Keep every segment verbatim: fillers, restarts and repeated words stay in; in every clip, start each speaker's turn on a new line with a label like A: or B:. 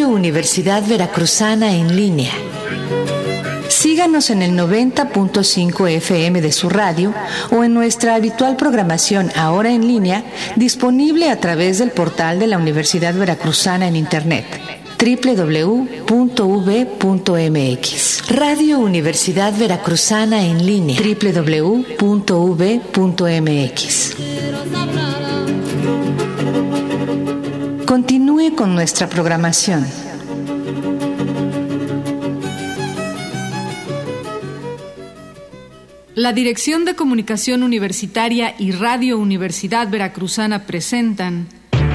A: Radio Universidad Veracruzana en línea. Síganos en el noventa punto cinco F M de su radio o en nuestra habitual programación ahora en línea, disponible a través del portal de la Universidad Veracruzana en Internet, doble u doble u doble u punto u v punto m x. Radio Universidad Veracruzana en línea, doble u doble u doble u punto u v punto m x. Continúe con nuestra programación.
B: La Dirección de Comunicación Universitaria y Radio Universidad Veracruzana presentan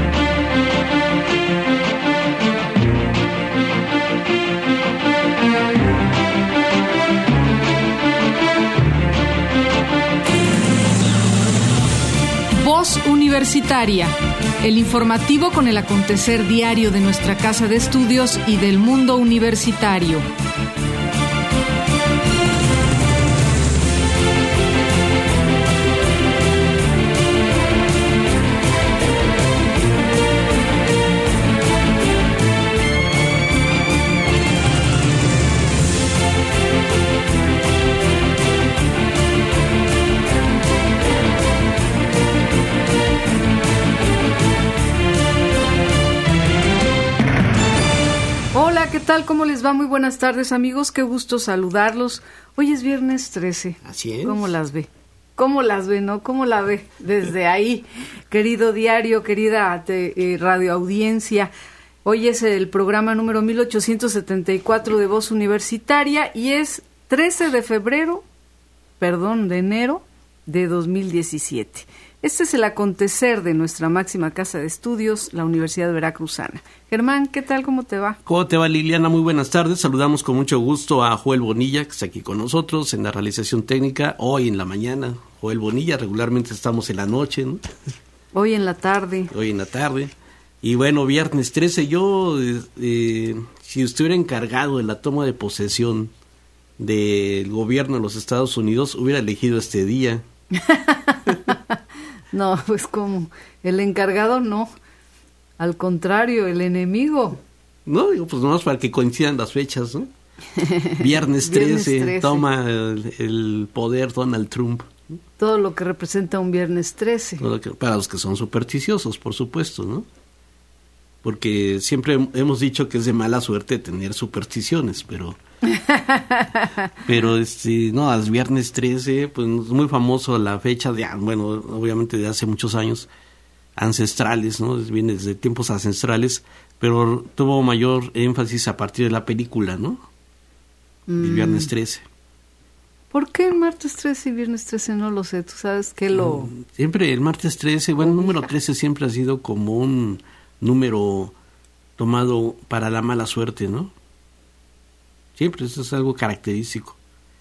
B: Voz Universitaria, el informativo con el acontecer diario de nuestra casa de estudios y del mundo universitario. ¿Qué tal? ¿Cómo les va? Muy buenas tardes, amigos. Qué gusto saludarlos. Hoy es viernes trece.
C: Así es.
B: ¿Cómo las ve? ¿Cómo las ve, no? ¿Cómo la ve? Desde ahí, querido diario, querida te, eh, radioaudiencia. Hoy es el programa número mil ochocientos setenta y cuatro de Voz Universitaria y es trece de febrero, perdón, de enero de dos mil diecisiete. Este es el acontecer de nuestra máxima casa de estudios, la Universidad Veracruzana. Germán, ¿qué tal? ¿Cómo te va?
C: ¿Cómo te va, Liliana? Muy buenas tardes. Saludamos con mucho gusto a Joel Bonilla, que está aquí con nosotros en la realización técnica. Hoy en la mañana, Joel Bonilla, regularmente estamos en la noche, ¿no?
B: Hoy en la tarde.
C: Hoy en la tarde. Y bueno, viernes trece, yo, eh, si estuviera encargado de la toma de posesión del gobierno de los Estados Unidos, hubiera elegido este día.
B: No, pues como el encargado no, al contrario, el enemigo.
C: No, digo, pues nomás para que coincidan las fechas, ¿no? Viernes trece, Viernes trece. Toma el, el poder Donald Trump.
B: Todo lo que representa un viernes trece.
C: Todo lo que, para los que son supersticiosos, por supuesto, ¿no? Porque siempre hemos dicho que es de mala suerte tener supersticiones, pero... pero este no, al viernes trece, pues es muy famoso la fecha de, bueno, obviamente de hace muchos años, ancestrales, ¿no? Viene desde tiempos ancestrales, pero tuvo mayor énfasis a partir de la película, ¿no? Mm. El viernes trece.
B: ¿Por qué el martes trece y viernes trece? No lo sé, tú sabes que lo...
C: Siempre el martes trece, bueno, el número trece siempre ha sido como un número tomado para la mala suerte, ¿no? Siempre eso es algo característico.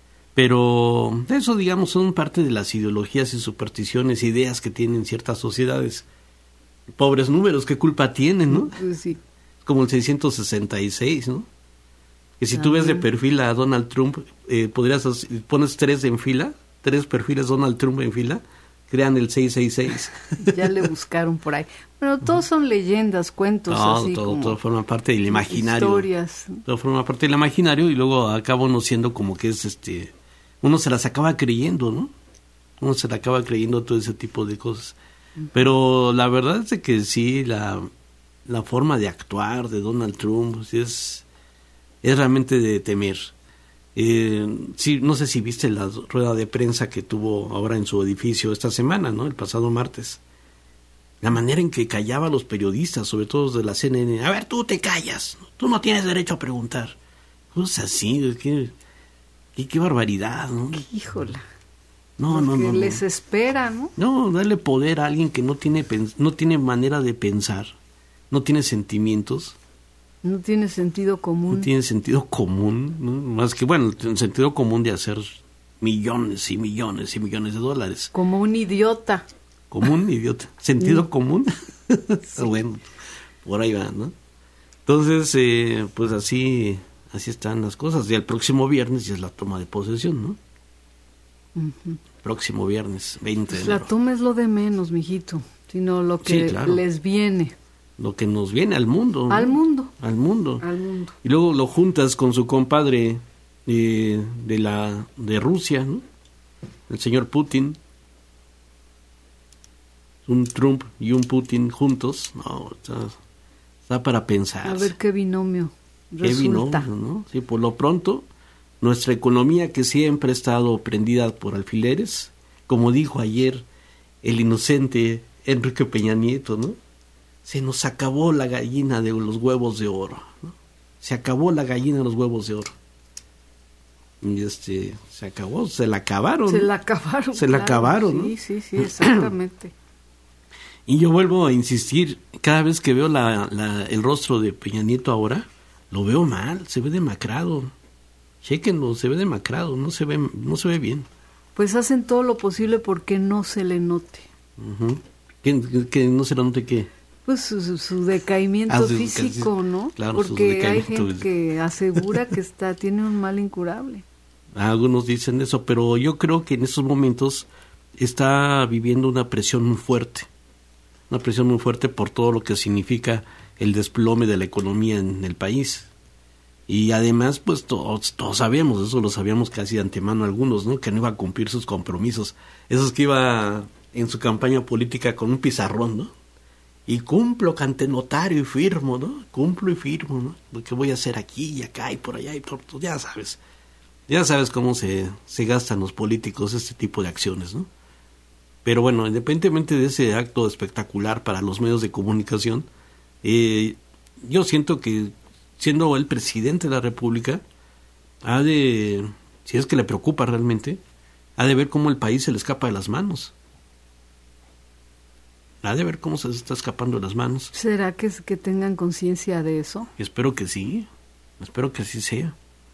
C: Pero eso, digamos, son parte de las ideologías y supersticiones, ideas que tienen ciertas sociedades. Pobres números, ¿qué culpa tienen, no?
B: Pues sí.
C: Como el seiscientos sesenta y seis, ¿no? Que si tú ves de perfil a Donald Trump, eh, podrías, pones tres en fila, tres perfiles Donald Trump en fila, crean el seiscientos sesenta y seis.
B: Ya le buscaron por ahí. Bueno, todos son leyendas, cuentos,
C: no,
B: así
C: todo,
B: como
C: todo forma parte del imaginario.
B: Historias.
C: Todo forma parte del imaginario y luego acaba uno siendo como que es este... Uno se las acaba creyendo, ¿no? Uno se le acaba creyendo todo ese tipo de cosas. Uh-huh. Pero la verdad es de que sí, la, la forma de actuar de Donald Trump sí es, es realmente de temer. Eh, sí, no sé si viste la rueda de prensa que tuvo ahora en su edificio esta semana, ¿no? El pasado martes. La manera en que callaba a los periodistas, sobre todo de la C N N. A ver, tú te callas, tú no tienes derecho a preguntar. Pues así, qué, qué, qué barbaridad, ¿no?
B: Híjola.
C: No, no, no, no.
B: les espera, ¿no?
C: No, darle poder a alguien que no tiene, no tiene manera de pensar, no tiene sentimientos.
B: No tiene sentido común.
C: No tiene sentido común, ¿no? Más que, bueno, el sentido común de hacer millones y millones y millones de dólares.
B: Como un idiota.
C: Como un idiota. ¿Sentido común? Sí. Bueno, por ahí va, ¿no? Entonces, eh, pues así así están las cosas. Y el próximo viernes ya es la toma de posesión, ¿no? Uh-huh. Próximo viernes, veinte
B: pues
C: de enero.
B: La toma es lo de menos, mijito, sino lo que
C: sí, claro.
B: les viene.
C: Lo que nos viene al mundo, ¿no?
B: Al mundo.
C: al mundo.
B: Al mundo.
C: Y luego lo juntas con su compadre eh, de la de Rusia, ¿no? El señor Putin. Un Trump y un Putin juntos, no, está, está para pensar.
B: A ver qué binomio
C: qué
B: resulta.
C: binomio, ¿no? Sí, por lo pronto, nuestra economía, que siempre ha estado prendida por alfileres, como dijo ayer el inocente Enrique Peña Nieto, ¿no? Se nos acabó la gallina de los huevos de oro, ¿no? Se acabó la gallina de los huevos de oro. Y este, se acabó, se la acabaron.
B: Se la acabaron.
C: Se la
B: claro,
C: acabaron,
B: sí,
C: ¿no?
B: Sí, sí, exactamente.
C: Y yo vuelvo a insistir, cada vez que veo la, la, el rostro de Peña Nieto ahora, lo veo mal, se ve demacrado. Chéquenlo, se ve demacrado, no se ve, no se ve bien.
B: Pues hacen todo lo posible porque no se le note.
C: Uh-huh. ¿Que, que no se le note qué?
B: Pues su, su decaimiento
C: ah, su,
B: físico,
C: casi,
B: ¿no?
C: Claro,
B: porque hay gente que asegura que está tiene un mal incurable.
C: Algunos dicen eso, pero yo creo que en estos momentos está viviendo una presión muy fuerte. Una presión muy fuerte por todo lo que significa el desplome de la economía en el país. Y además, pues todos, todos sabíamos, eso lo sabíamos casi de antemano algunos, ¿no? Que no iba a cumplir sus compromisos. Esos que iba en su campaña política con un pizarrón, ¿no? Y cumplo ante notario y firmo, ¿no? Cumplo y firmo, ¿no? Lo que voy a hacer aquí y acá y por allá y por todo, ya sabes. Ya sabes cómo se, se gastan los políticos este tipo de acciones, ¿no? Pero bueno, independientemente de ese acto espectacular para los medios de comunicación, eh, yo siento que siendo el presidente de la República, ha de, si es que le preocupa realmente, ha de ver cómo el país se le escapa de las manos. Ha de ver cómo se está escapando de las manos.
B: ¿Será que, que tengan conciencia de eso?
C: Y espero que sí, espero que así sea,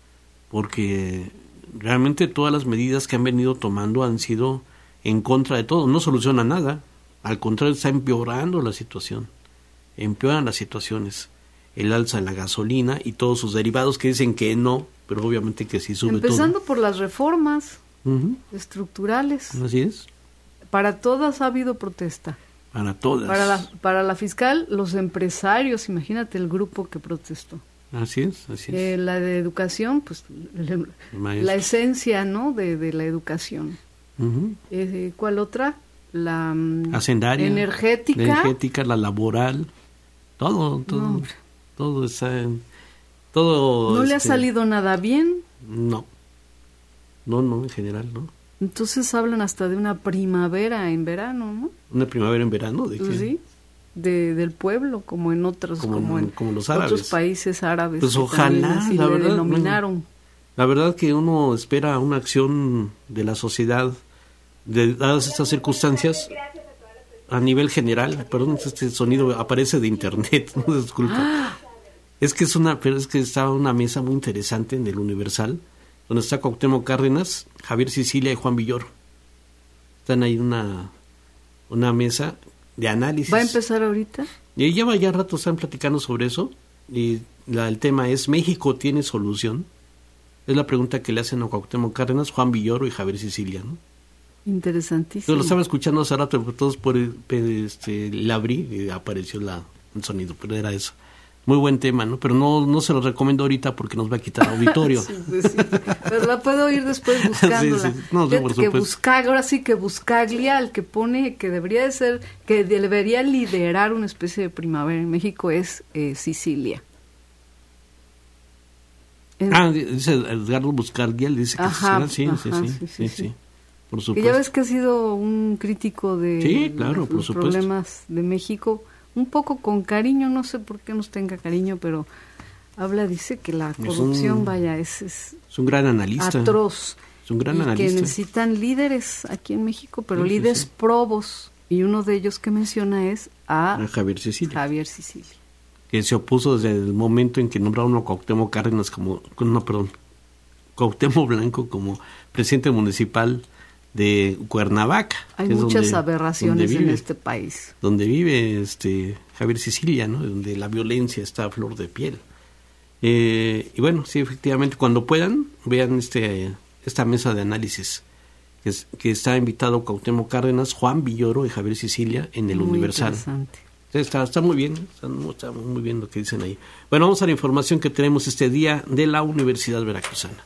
C: porque realmente todas las medidas que han venido tomando han sido en contra de todo, no soluciona nada, al contrario está empeorando la situación, empeoran las situaciones, el alza de la gasolina y todos sus derivados que dicen que no, pero obviamente que sí sube todo.
B: Empezando por las reformas
C: uh-huh.
B: estructurales.
C: Así es.
B: Para todas ha habido protesta.
C: Para todas.
B: Para la, para la fiscal, los empresarios, imagínate el grupo que protestó.
C: Así es, así es.
B: Eh, la de educación, pues le, la esencia, ¿no? De, de la educación.
C: Uh-huh.
B: Eh, ¿Cuál otra? La
C: hacendaria,
B: energética.
C: La energética, la laboral, todo, todo, no, todo está en, todo.
B: ¿No
C: este,
B: le ha salido nada bien?
C: No, no, no, en general, no.
B: Entonces hablan hasta de una primavera en verano, ¿no?
C: ¿Una primavera en verano? ¿De qué?
B: Sí, de, del pueblo, como en otros, como, como en
C: como los árabes.
B: otros países árabes.
C: Pues ojalá,
B: así
C: la
B: le
C: verdad.
B: Denominaron.
C: Bueno, la verdad que uno espera una acción de la sociedad, de dadas estas circunstancias, a nivel general. Perdón, este sonido aparece de internet, no disculpa. ¡Ah! Es que es una, pero es que estaba una mesa muy interesante en el Universal, donde está Cuauhtémoc Cárdenas, Javier Sicilia y Juan Villoro. Están ahí una una mesa de análisis.
B: ¿Va a empezar ahorita?
C: Y lleva ya rato, están platicando sobre eso, y la, el tema es, ¿México tiene solución? Es la pregunta que le hacen a Cuauhtémoc Cárdenas, Juan Villoro y Javier Sicilia, ¿no?
B: Interesantísimo.
C: Yo lo estaba escuchando hace rato, todos por este, la abrí y apareció la, el sonido, pero era eso. Muy buen tema, ¿no? Pero no no se lo recomiendo ahorita porque nos va a quitar auditorio.
B: sí, sí, sí. Pero la puedo ir después buscándola.
C: sí, sí. No, sí, por
B: que busca, ahora sí que Buscaglia, el que pone, que debería de ser, que debería liderar una especie de primavera en México es eh, Sicilia.
C: En... Ah, dice Edgardo Buscaglia, dice que
B: ajá,
C: sí,
B: ajá,
C: sí, sí, sí, sí, sí, sí. Por supuesto.
B: Que ya ves que ha sido un crítico de
C: sí, claro,
B: los,
C: por
B: los
C: supuesto.
B: problemas de México. Un poco con cariño, no sé por qué nos tenga cariño, pero habla, dice que la corrupción, es un, vaya, es, es,
C: es un gran analista.
B: Atroz.
C: Es un gran
B: y
C: analista.
B: Que necesitan líderes aquí en México, pero
C: sí,
B: líderes
C: sí, sí.
B: probos. Y uno de ellos que menciona es a,
C: a Javier Sicilia.
B: Javier Sicilia.
C: Que se opuso desde el momento en que nombraron a Cuauhtémoc Cárdenas como, no, perdón, Cuauhtémoc Blanco como presidente municipal de Cuernavaca.
B: Hay
C: que
B: muchas
C: es donde,
B: aberraciones
C: donde vive,
B: en este país.
C: Donde vive este Javier Sicilia, ¿no? Donde la violencia está a flor de piel. Eh, y bueno, sí, efectivamente, cuando puedan, vean este esta mesa de análisis que, es, que está invitado Cuauhtémoc Cárdenas, Juan Villoro y Javier Sicilia en el
B: Muy
C: Universal.
B: Interesante.
C: Está, está muy bien, está, está muy bien lo que dicen ahí. Bueno, vamos a la información que tenemos este día de la Universidad Veracruzana.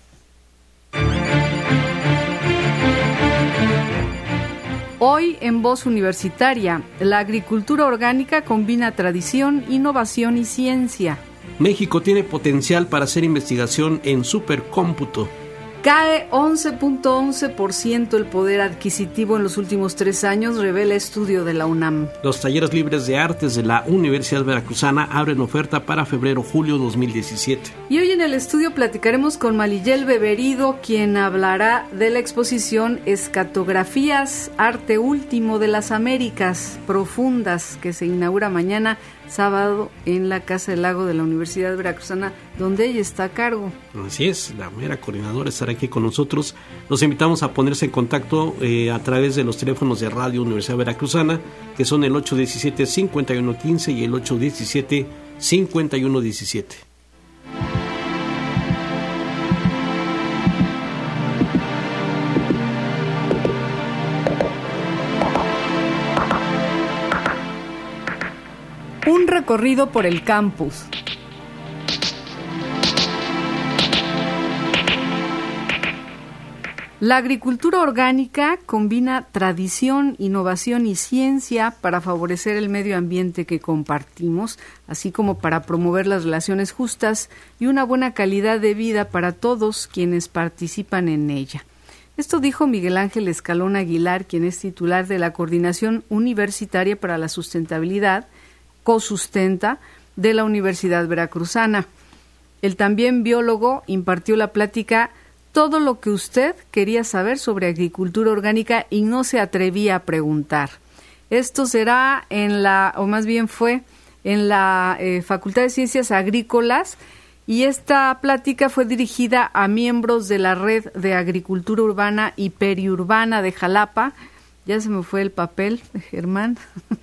B: Hoy en Voz Universitaria, la agricultura orgánica combina tradición, innovación y ciencia.
C: México tiene potencial para hacer investigación en supercómputo.
B: Cae once punto once por ciento el poder adquisitivo en los últimos tres años, revela estudio de la UNAM.
C: Los talleres libres de artes de la Universidad Veracruzana abren oferta para febrero-julio dos mil diecisiete.
B: Y hoy en el estudio platicaremos con Maliyel Beberido, quien hablará de la exposición Escatografías, Arte Último de las Américas Profundas, que se inaugura mañana sábado en la Casa del Lago de la Universidad Veracruzana, donde ella está a cargo.
C: Así es, la mera coordinadora estará aquí con nosotros. Los invitamos a ponerse en contacto eh, a través de los teléfonos de Radio Universidad Veracruzana, que son el ocho uno siete, cinco uno uno cinco y el ocho uno siete, cinco uno uno diecisiete.
B: Un recorrido por el campus. La agricultura orgánica combina tradición, innovación y ciencia para favorecer el medio ambiente que compartimos, así como para promover las relaciones justas y una buena calidad de vida para todos quienes participan en ella. Esto dijo Miguel Ángel Escalón Aguilar, quien es titular de la Coordinación Universitaria para la Sustentabilidad, COSUSTENTA, de la Universidad Veracruzana. El también biólogo impartió la plática Todo lo que usted quería saber sobre agricultura orgánica y no se atrevía a preguntar. Esto será en la, o más bien fue, en la eh, Facultad de Ciencias Agrícolas, y esta plática fue dirigida a miembros de la Red de Agricultura Urbana y Periurbana de Jalapa. Ya se me fue el papel, Germán.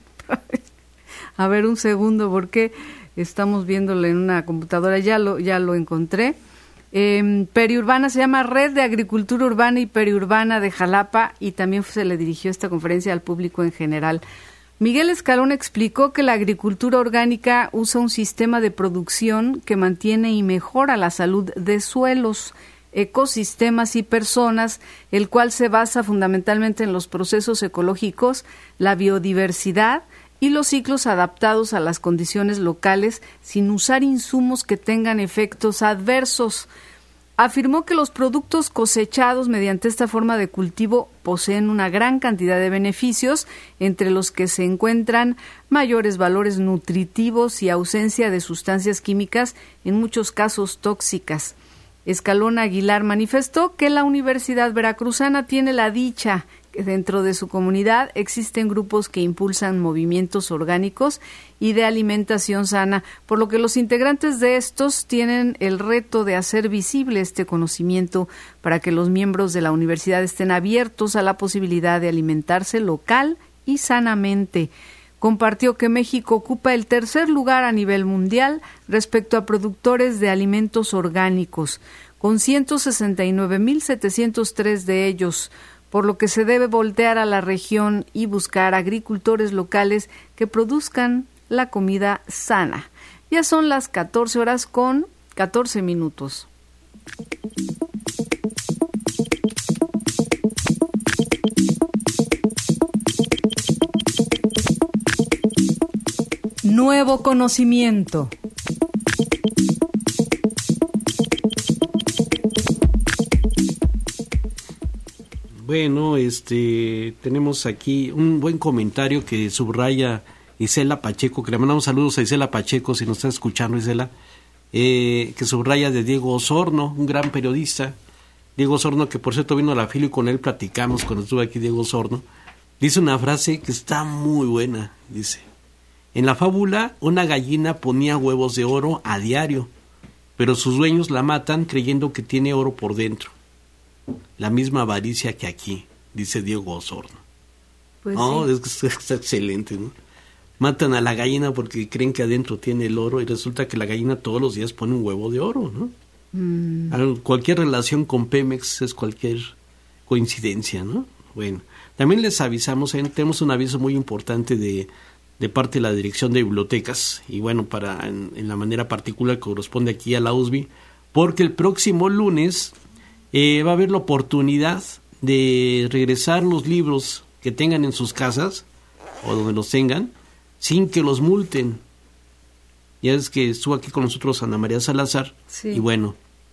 B: A ver, un segundo, porque estamos viéndolo en una computadora. Ya lo, ya lo encontré. Eh, Periurbana se llama Red de Agricultura Urbana y Periurbana de Jalapa, y también se le dirigió esta conferencia al público en general. Miguel Escalón explicó que la agricultura orgánica usa un sistema de producción que mantiene y mejora la salud de suelos, ecosistemas y personas, el cual se basa fundamentalmente en los procesos ecológicos, la biodiversidad y los ciclos adaptados a las condiciones locales sin usar insumos que tengan efectos adversos. Afirmó que los productos cosechados mediante esta forma de cultivo poseen una gran cantidad de beneficios, entre los que se encuentran mayores valores nutritivos y ausencia de sustancias químicas, en muchos casos tóxicas. Escalón Aguilar manifestó que la Universidad Veracruzana tiene la dicha que dentro de su comunidad existen grupos que impulsan movimientos orgánicos y de alimentación sana, por lo que los integrantes de estos tienen el reto de hacer visible este conocimiento para que los miembros de la universidad estén abiertos a la posibilidad de alimentarse local y sanamente. Compartió que México ocupa el tercer lugar a nivel mundial respecto a productores de alimentos orgánicos, con ciento sesenta y nueve mil setecientos tres de ellos, por lo que se debe voltear a la región y buscar agricultores locales que produzcan la comida sana. Ya son las catorce horas con catorce minutos. Nuevo conocimiento.
C: Bueno, este, tenemos aquí un buen comentario que subraya Isela Pacheco, que le mandamos saludos a Isela Pacheco, si nos está escuchando, Isela, eh, que subraya de Diego Osorno, un gran periodista. Diego Osorno, que por cierto vino a la fila y con él platicamos cuando estuvo aquí Diego Osorno, dice una frase que está muy buena, dice: en la fábula, una gallina ponía huevos de oro a diario, pero sus dueños la matan creyendo que tiene oro por dentro. La misma avaricia que aquí, dice Diego Osorno.
B: Pues
C: no,
B: sí.
C: es que está excelente, ¿no? Matan a la gallina porque creen que adentro tiene el oro y resulta que la gallina todos los días pone un huevo de oro, ¿no? Mm. Cualquier relación con Pemex es cualquier coincidencia, ¿no? Bueno, también les avisamos, ¿eh? Tenemos un aviso muy importante de de parte de la Dirección de Bibliotecas, y bueno, para en, en la manera particular que corresponde aquí a la U S B I, porque el próximo lunes eh, va a haber la oportunidad de regresar los libros que tengan en sus casas, o donde los tengan, sin que los multen. Ya es que estuvo aquí con nosotros Ana María Salazar, sí. Y bueno,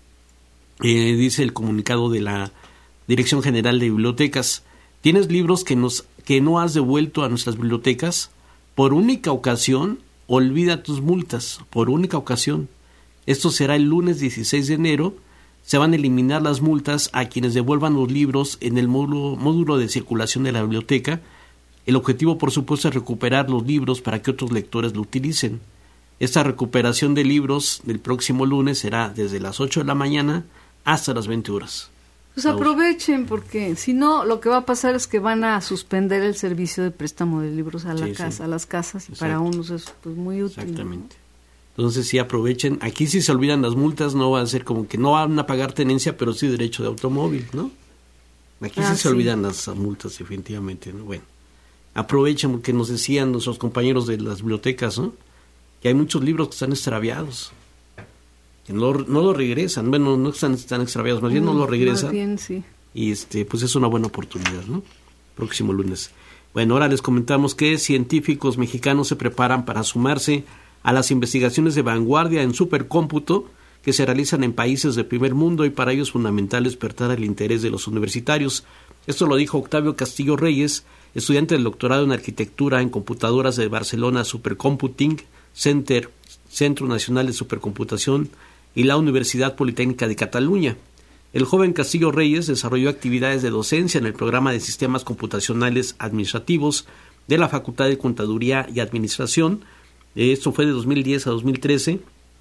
C: eh, dice el comunicado de la Dirección General de Bibliotecas: ¿tienes libros que, nos, que no has devuelto a nuestras bibliotecas? Por única ocasión, olvida tus multas, por única ocasión. Esto será el lunes dieciséis de enero. Se van a eliminar las multas a quienes devuelvan los libros en el módulo, módulo de circulación de la biblioteca. El objetivo, por supuesto, es recuperar los libros para que otros lectores lo utilicen. Esta recuperación de libros del próximo lunes será desde las ocho de la mañana hasta las veinte horas.
B: Pues aprovechen, porque si no, lo que va a pasar es que van a suspender el servicio de préstamo de libros a la sí, casa, sí. a las casas, y Exacto. para unos es pues muy útil.
C: Exactamente. ¿No? Entonces sí aprovechen. Aquí si se olvidan las multas, no va a ser como que no van a pagar tenencia, pero sí derecho de automóvil, ¿no? Aquí ah, sí se sí. olvidan las multas, definitivamente, ¿no? Bueno, aprovechen, porque nos decían nuestros compañeros de las bibliotecas, ¿no? Que hay muchos libros que están extraviados. Que no, no lo regresan, bueno, no están, están extraviados, más bien no, no lo regresan. Más
B: bien, sí.
C: Y este, pues es una buena oportunidad, ¿no? Próximo lunes. Bueno, ahora les comentamos que científicos mexicanos se preparan para sumarse a las investigaciones de vanguardia en supercómputo que se realizan en países de primer mundo, y para ello es fundamental despertar el interés de los universitarios. Esto lo dijo Octavio Castillo Reyes, estudiante del doctorado en arquitectura en computadoras de Barcelona Supercomputing Center, Centro Nacional de Supercomputación, y la Universidad Politécnica de Cataluña. El joven Castillo Reyes desarrolló actividades de docencia en el programa de Sistemas Computacionales Administrativos de la Facultad de Contaduría y Administración. Esto fue de dos mil diez a dos mil trece,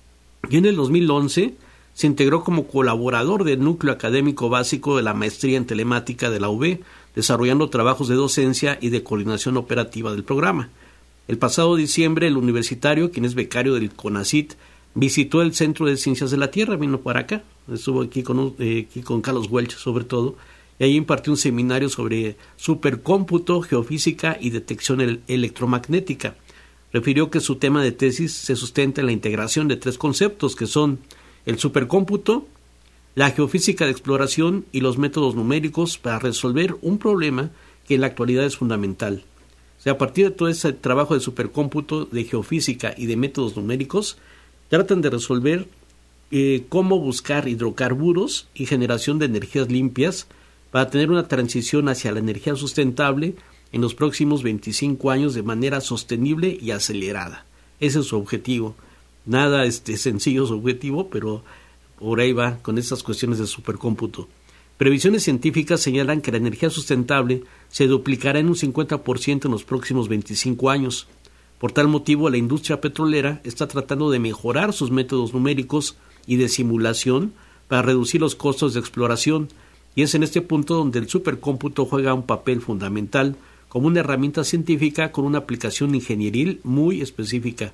C: y en el dos mil once se integró como colaborador del núcleo académico básico de la maestría en telemática de la U B, desarrollando trabajos de docencia y de coordinación operativa del programa. El pasado diciembre, el universitario, quien es becario del CONACYT, visitó el Centro de Ciencias de la Tierra, vino para acá, estuvo aquí con, eh, aquí con Carlos Welch sobre todo, y ahí impartió un seminario sobre supercómputo, geofísica y detección el- electromagnética. Refirió que su tema de tesis se sustenta en la integración de tres conceptos, que son el supercómputo, la geofísica de exploración y los métodos numéricos para resolver un problema que en la actualidad es fundamental. O sea, a partir de todo ese trabajo de supercómputo, de geofísica y de métodos numéricos, tratan de resolver eh, cómo buscar hidrocarburos y generación de energías limpias para tener una transición hacia la energía sustentable en los próximos veinticinco años de manera sostenible y acelerada. Ese es su objetivo. Nada este, sencillo su objetivo, pero por ahí va con estas cuestiones de supercómputo. Previsiones científicas señalan que la energía sustentable se duplicará en un cincuenta por ciento en los próximos veinticinco años. Por tal motivo, la industria petrolera está tratando de mejorar sus métodos numéricos y de simulación para reducir los costos de exploración, y es en este punto donde el supercómputo juega un papel fundamental como una herramienta científica con una aplicación ingenieril muy específica.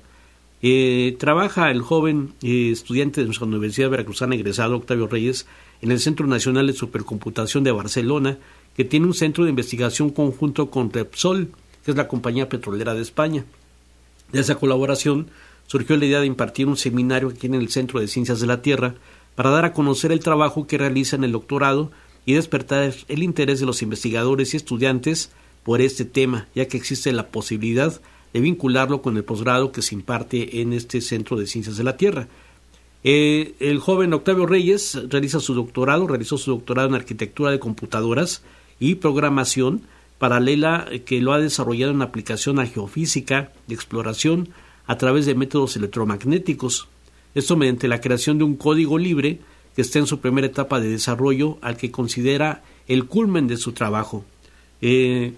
C: Eh, trabaja el joven eh, estudiante de nuestra Universidad Veracruzana egresado, Octavio Reyes, en el Centro Nacional de Supercomputación de Barcelona, que tiene un centro de investigación conjunto con Repsol, que es la compañía petrolera de España. De esa colaboración surgió la idea de impartir un seminario aquí en el Centro de Ciencias de la Tierra para dar a conocer el trabajo que realiza en el doctorado y despertar el interés de los investigadores y estudiantes por este tema, ya que existe la posibilidad de vincularlo con el posgrado que se imparte en este Centro de Ciencias de la Tierra. Eh, el joven Octavio Reyes realiza su doctorado, realizó su doctorado en arquitectura de computadoras y programación paralela, que lo ha desarrollado en aplicación a geofísica de exploración a través de métodos electromagnéticos. Esto mediante la creación de un código libre que está en su primera etapa de desarrollo, al que considera el culmen de su trabajo. Eh,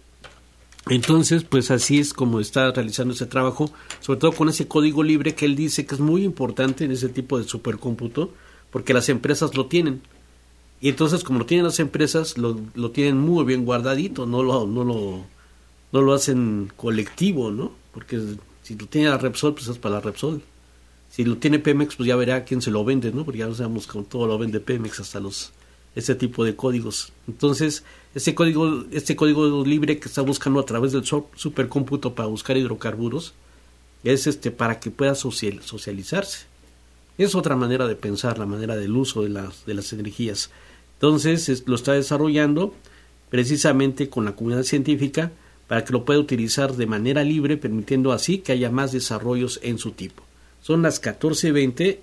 C: entonces, pues así es como está realizando ese trabajo, sobre todo con ese código libre que él dice que es muy importante en ese tipo de supercómputo, porque las empresas lo tienen. Y entonces, como lo tienen las empresas, lo, lo tienen muy bien guardadito, no lo, no lo, no lo hacen colectivo, ¿no? Porque si lo tiene la Repsol, pues es para la Repsol. Si lo tiene Pemex, pues ya verá a quién se lo vende, ¿no? Porque ya no sabemos cómo todo lo vende Pemex, hasta los ese tipo de códigos. Entonces, Este código, este código libre que está buscando a través del supercómputo para buscar hidrocarburos es este para que pueda social, socializarse. Es otra manera de pensar, la manera del uso de las, de las energías. Entonces es, lo está desarrollando precisamente con la comunidad científica para que lo pueda utilizar de manera libre, permitiendo así que haya más desarrollos en su tipo. Son las catorce veinte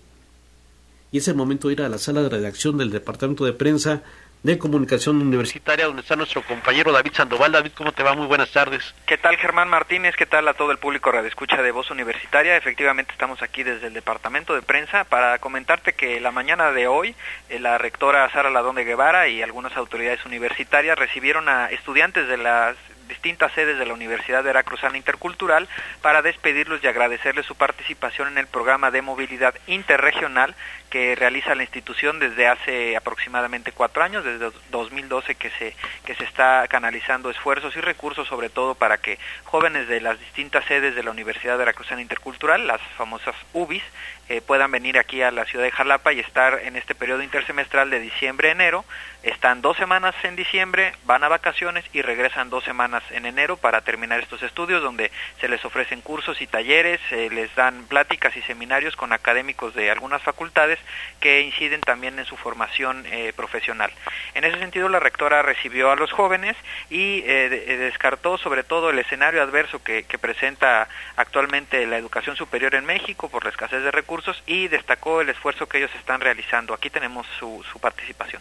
C: y es el momento de ir a la sala de redacción del Departamento de Prensa de Comunicación Universitaria, donde está nuestro compañero David Sandoval. David, ¿cómo te va? Muy buenas tardes.
D: ¿Qué tal, Germán Martínez? ¿Qué tal a todo el público radioescucha de Voz Universitaria? Efectivamente, estamos aquí desde el Departamento de Prensa para comentarte que la mañana de hoy eh, la rectora Sara Ladón de Guevara y algunas autoridades universitarias recibieron a estudiantes de las distintas sedes de la Universidad Veracruzana Intercultural para despedirlos y agradecerles su participación en el programa de movilidad interregional que realiza la institución desde hace aproximadamente cuatro años, desde dos mil doce que se que se está canalizando esfuerzos y recursos, sobre todo para que jóvenes de las distintas sedes de la Universidad Veracruzana Intercultural, las famosas U B I S, eh, puedan venir aquí a la ciudad de Jalapa y estar en este periodo intersemestral de diciembre a enero. Están dos semanas en diciembre, van a vacaciones y regresan dos semanas en enero para terminar estos estudios, donde se les ofrecen cursos y talleres, se les dan pláticas y seminarios con académicos de algunas facultades que inciden también en su formación eh, profesional. En ese sentido, la rectora recibió a los jóvenes y eh, de, descartó sobre todo el escenario adverso que, que presenta actualmente la educación superior en México por la escasez de recursos y destacó el esfuerzo que ellos están realizando. Aquí tenemos su, su participación.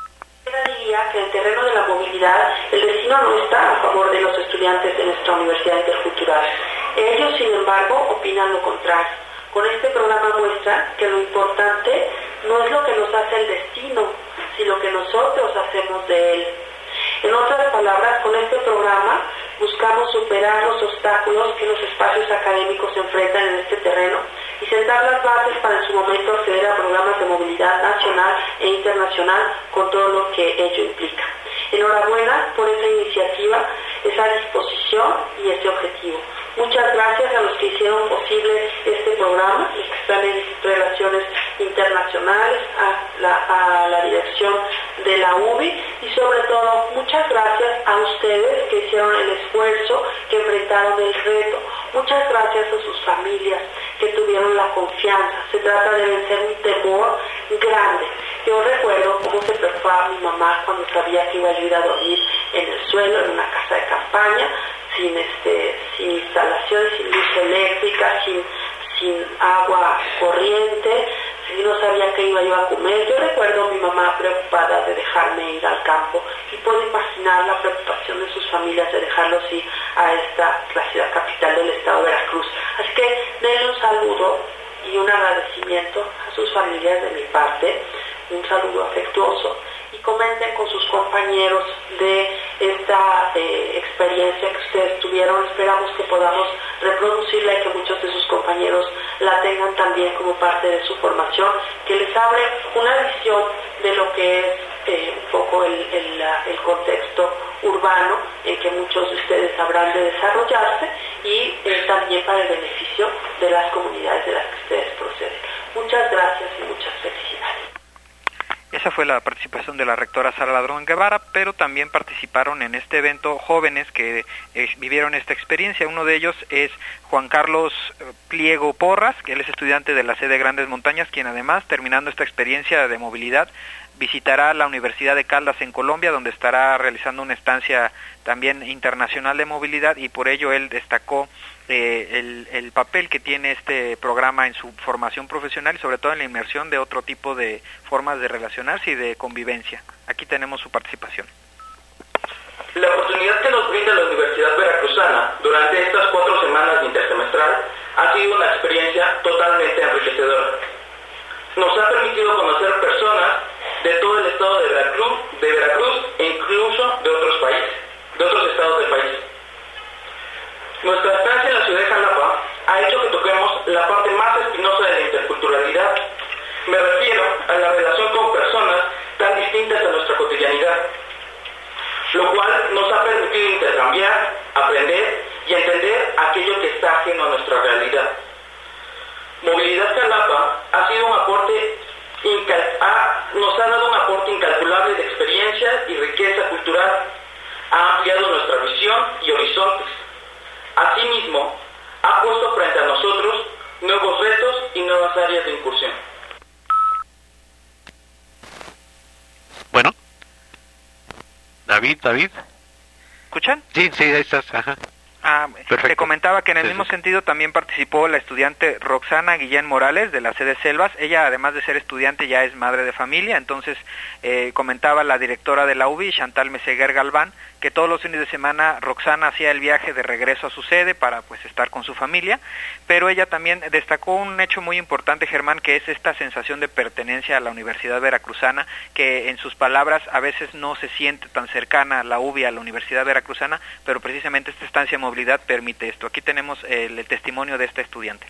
E: Diría que en el terreno de la movilidad el destino no está a favor de los estudiantes de nuestra Universidad Intercultural. Ellos, sin embargo, opinan lo contrario. Con este programa muestra que lo importante no es lo que nos hace el destino, sino lo que nosotros hacemos de él. En otras palabras, con este programa buscamos superar los obstáculos que los espacios académicos enfrentan en este terreno y sentar las bases para en su momento acceder a programas de movilidad nacional e internacional con todo lo que ello implica. Enhorabuena por esa iniciativa, esa disposición y ese objetivo. Muchas gracias a los que hicieron posible este programa y que están en relaciones internacionales, a la, a la dirección de la U B I y sobre todo muchas gracias a ustedes que hicieron el esfuerzo, que enfrentaron el reto. Muchas gracias a sus familias que tuvieron la confianza. Se trata de vencer un temor grande. Yo recuerdo cómo se preocupaba mi mamá cuando sabía que iba a ir a dormir en el suelo, en una casa de campaña, sin este, sin instalaciones, sin luz eléctrica, sin, sin agua corriente, si no sabía qué iba yo a comer. Yo recuerdo a mi mamá preocupada de dejarme ir al campo y puedo imaginar la preocupación de sus familias de dejarlos ir a esta, la ciudad capital del estado de Veracruz. Así que denle un saludo y un agradecimiento a sus familias de mi parte, un saludo afectuoso, y comenten con sus compañeros de esta eh, experiencia que ustedes tuvieron. Esperamos que podamos reproducirla y que muchos de sus compañeros la tengan también como parte de su formación, que les abre una visión de lo que es eh, un poco el, el, el contexto urbano en que muchos de ustedes habrán de desarrollarse y eh, también para el beneficio de las comunidades de las que ustedes proceden. Muchas gracias y muchas felicidades.
D: Esa fue la participación de la rectora Sara Ladón Guevara, pero también participaron en este evento jóvenes que eh, vivieron esta experiencia. Uno de ellos es Juan Carlos Pliego Porras, que él es estudiante de la sede Grandes Montañas, quien además, terminando esta experiencia de movilidad, visitará la Universidad de Caldas en Colombia, donde estará realizando una estancia también internacional de movilidad, y por ello él destacó eh, el, el papel que tiene este programa en su formación profesional y sobre todo en la inmersión de otro tipo de formas de relacionarse y de convivencia. Aquí tenemos su participación.
F: La oportunidad que nos brinda la Universidad Veracruzana durante estas cuatro semanas de intersemestral ha sido una experiencia totalmente enriquecedora. Nos ha permitido conocer personas de todo el estado de Veracruz, de Veracruz e incluso de otros países, de otros estados del país. Nuestra estancia en la ciudad de Jalapa ha hecho que toquemos la parte más espinosa de la interculturalidad. Me refiero a la relación con personas tan distintas a nuestra cotidianidad, lo cual nos ha permitido intercambiar, aprender y entender aquello que está ajeno a nuestra realidad. Movilidad Jalapa ha sido un aporte incal- ha, nos ha dado un aporte incalculable de experiencias y riqueza cultural
G: David, David.
D: ¿Escuchan?
G: Sí, sí, ahí estás, ajá.
D: Ah,
G: Perfecto.
D: te comentaba que en el
G: Sí,
D: mismo
G: sí.
D: sentido también participó la estudiante Roxana Guillén Morales de la sede Selvas. Ella, además de ser estudiante, ya es madre de familia. Entonces eh, comentaba la directora de la U B I, Chantal Meseguer Galván, que todos los fines de semana Roxana hacía el viaje de regreso a su sede para pues estar con su familia, pero ella también destacó un hecho muy importante, Germán, que es esta sensación de pertenencia a la Universidad Veracruzana, que en sus palabras a veces no se siente tan cercana a la U B I, a la Universidad Veracruzana, pero precisamente esta estancia de movilidad permite esto. Aquí tenemos el, el testimonio de esta estudiante.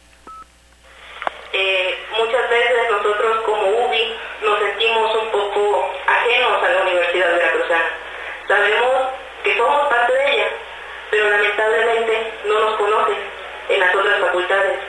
E: Eh, muchas veces nosotros como U B I nos sentimos un poco ajenos a la Universidad Veracruzana. Sabemos que somos parte de ella, pero lamentablemente no nos conocen en las otras facultades.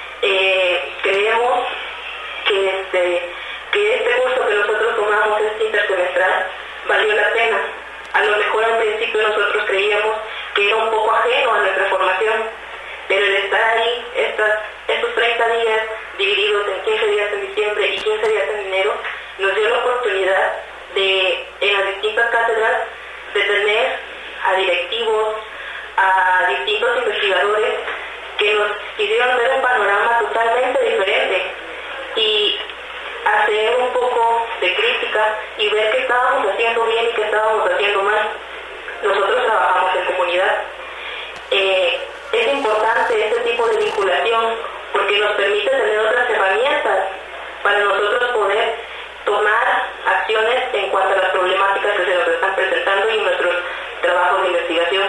E: Eh, creemos que este, que este curso que nosotros tomamos, este intersemestral, valió la pena. A lo mejor al principio nosotros creíamos que era un poco ajeno a nuestra formación, pero el estar ahí, estas, estos treinta días divididos en quince días en diciembre y quince días en enero, nos dio la oportunidad de, en las distintas cátedras, de tener a directivos, a distintos investigadores que nos hicieron ver un panorama totalmente diferente y hacer un poco de crítica y ver qué estábamos haciendo bien y qué estábamos haciendo mal. Nosotros trabajamos en comunidad. Eh, es importante este tipo de vinculación porque nos permite tener otras herramientas para nosotros poder tomar acciones en cuanto a las problemáticas que se nos están presentando y nuestros trabajos de investigación.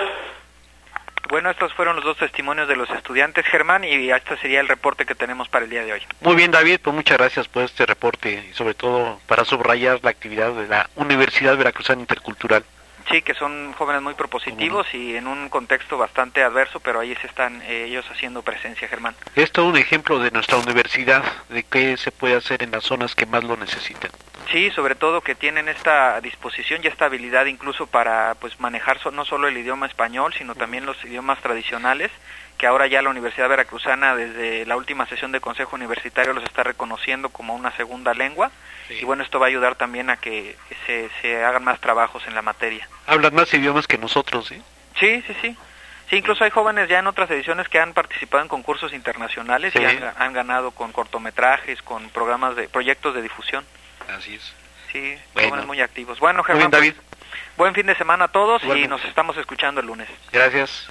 D: Bueno, estos fueron los dos testimonios de los estudiantes, Germán, y este sería el reporte que tenemos para el día de hoy.
G: Muy bien, David, pues muchas gracias por este reporte y sobre todo para subrayar la actividad de la Universidad Veracruzana Intercultural.
D: Sí, que son jóvenes muy propositivos uh-huh. y en un contexto bastante adverso, pero ahí se están eh, ellos haciendo presencia, Germán.
G: Es todo un ejemplo de nuestra universidad, de qué se puede hacer en las zonas que más lo necesitan.
D: Sí, sobre todo que tienen esta disposición y esta habilidad incluso para pues manejar so, no solo el idioma español, sino también los idiomas tradicionales, que ahora ya la Universidad Veracruzana desde la última sesión de Consejo Universitario los está reconociendo como una segunda lengua, sí. Y bueno, esto va a ayudar también a que se, se hagan más trabajos en la materia.
G: Hablan más idiomas que nosotros, ¿eh?
D: Sí, sí, sí. Sí, incluso hay jóvenes ya en otras ediciones que han participado en concursos internacionales, sí. Y han, han ganado con cortometrajes, con programas de proyectos de difusión.
G: Así es.
D: Sí,
G: bueno.
D: Jóvenes muy activos. Bueno, Germán,
G: bien, David.
D: Pues, buen fin de semana a todos
G: bueno.
D: Y nos estamos escuchando el lunes.
G: Gracias.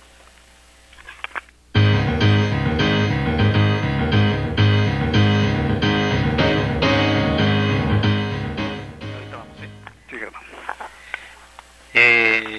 G: Eh,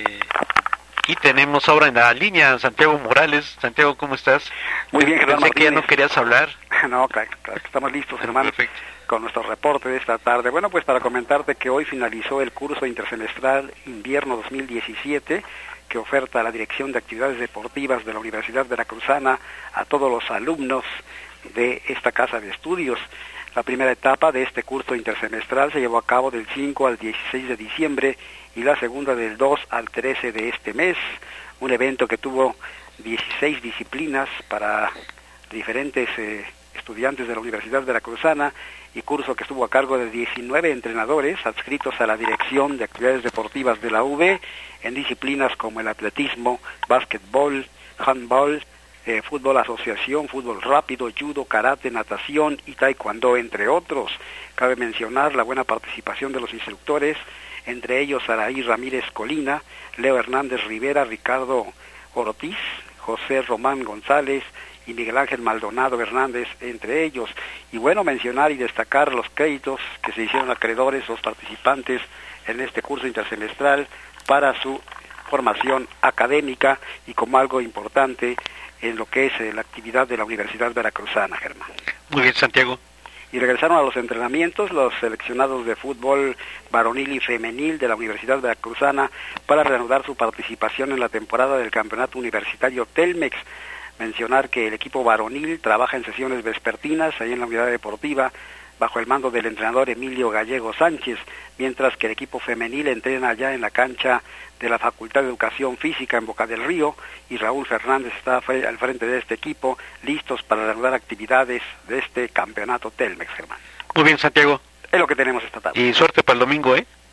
G: y tenemos ahora en la línea Santiago Morales. Santiago, ¿cómo estás?
H: Muy bien, Germán
G: Pensé que ya no
H: Martínez.
G: querías hablar.
H: No, claro, claro, estamos listos, hermano,
G: Perfecto.
H: Con nuestro reporte de esta tarde. Bueno, pues para comentarte que hoy finalizó el curso intersemestral Invierno dos mil diecisiete, que oferta la Dirección de Actividades Deportivas de la Universidad Veracruzana a todos los alumnos de esta casa de estudios. La primera etapa de este curso intersemestral se llevó a cabo del cinco al dieciséis de diciembre y la segunda del dos al trece de este mes, un evento que tuvo dieciséis disciplinas para diferentes eh, estudiantes de la Universidad Veracruzana y curso que estuvo a cargo de diecinueve entrenadores adscritos a la Dirección de Actividades Deportivas de la U B en disciplinas como el atletismo, básquetbol, handball, eh, fútbol asociación, fútbol rápido, judo, karate, natación y taekwondo, entre otros. Cabe mencionar la buena participación de los instructores, entre ellos Araí Ramírez Colina, Leo Hernández Rivera, Ricardo Ortiz, José Román González y Miguel Ángel Maldonado Hernández, entre ellos. Y bueno, mencionar y destacar los créditos que se hicieron acreedores los participantes en este curso intersemestral para su formación académica y como algo importante en lo que es eh, la actividad de la Universidad Veracruzana, Germán.
G: Muy bien, Santiago.
H: Y regresaron a los entrenamientos los seleccionados de fútbol varonil y femenil de la Universidad Veracruzana para reanudar su participación en la temporada del Campeonato Universitario Telmex. Mencionar que el equipo varonil trabaja en sesiones vespertinas ahí en la unidad deportiva bajo el mando del entrenador Emilio Gallego Sánchez, mientras que el equipo femenil entrena ya en la cancha de la Facultad de Educación Física en Boca del Río y Raúl Fernández está al frente de este equipo, listos para reanudar actividades de este campeonato Telmex, Germán.
G: Muy bien, Santiago.
H: Es lo que tenemos esta tarde.
G: Y suerte para el domingo, ¿eh?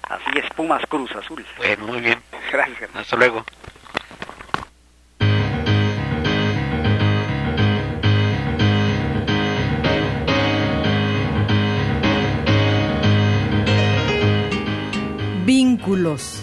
H: Así es, Pumas Cruz Azul.
G: Bueno, muy bien.
H: Gracias, Germán.
G: Hasta luego.
B: Vínculos.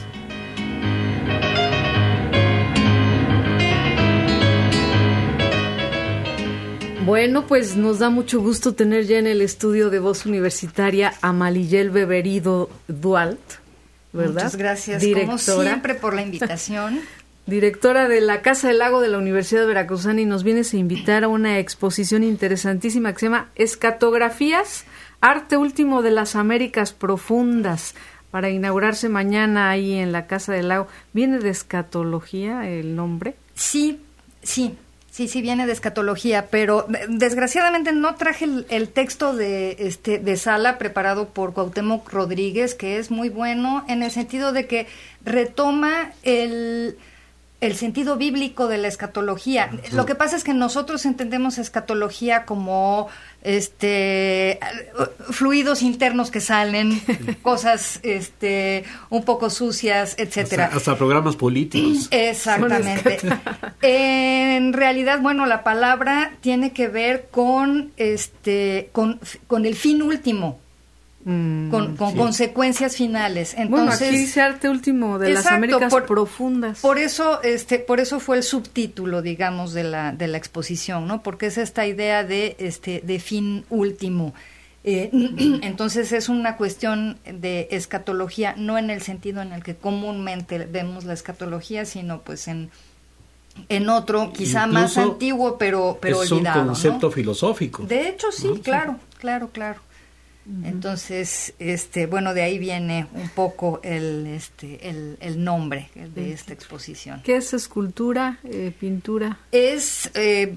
B: Bueno, pues nos da mucho gusto tener ya en el estudio de Voz Universitaria a Maliyel Beberido Dualt, ¿verdad?
I: Muchas gracias,
B: Directora,
I: como siempre, por la invitación.
B: Directora de la Casa del Lago de la Universidad Veracruzana, y nos vienes a invitar a una exposición interesantísima que se llama Escatografías, Arte Último de las Américas Profundas, para inaugurarse mañana ahí en la Casa del Lago. ¿Viene de escatología el nombre?
I: Sí, sí. Sí, sí viene de escatología, pero desgraciadamente no traje el, el texto de este de Sala preparado por Cuauhtémoc Rodríguez, que es muy bueno en el sentido de que retoma el el sentido bíblico de la escatología. Sí. Lo que pasa es que nosotros entendemos escatología como este fluidos internos que salen, cosas este un poco sucias, etcétera.
C: Hasta, hasta programas políticos.
I: Exactamente. En realidad, bueno, la palabra tiene que ver con este con, con el fin último. Mm, con con sí. consecuencias finales. Entonces,
B: bueno, aquí dice Arte Último de exacto, las Américas
I: por,
B: Profundas.
I: Por eso, este, por eso fue el subtítulo, digamos, de la de la exposición, ¿no? Porque es esta idea de este de fin último. Eh, entonces es una cuestión de escatología, no en el sentido en el que comúnmente vemos la escatología, sino pues en en otro, quizá incluso más antiguo, pero pero
C: es
I: olvidado,
C: un concepto
I: ¿no?
C: filosófico.
I: De hecho, sí, ¿no? claro, claro, claro.
B: Uh-huh.
I: Entonces, este, bueno, de ahí viene un poco el, este, el, el nombre de esta exposición.
B: ¿Qué es escultura, eh, pintura?
I: Es eh,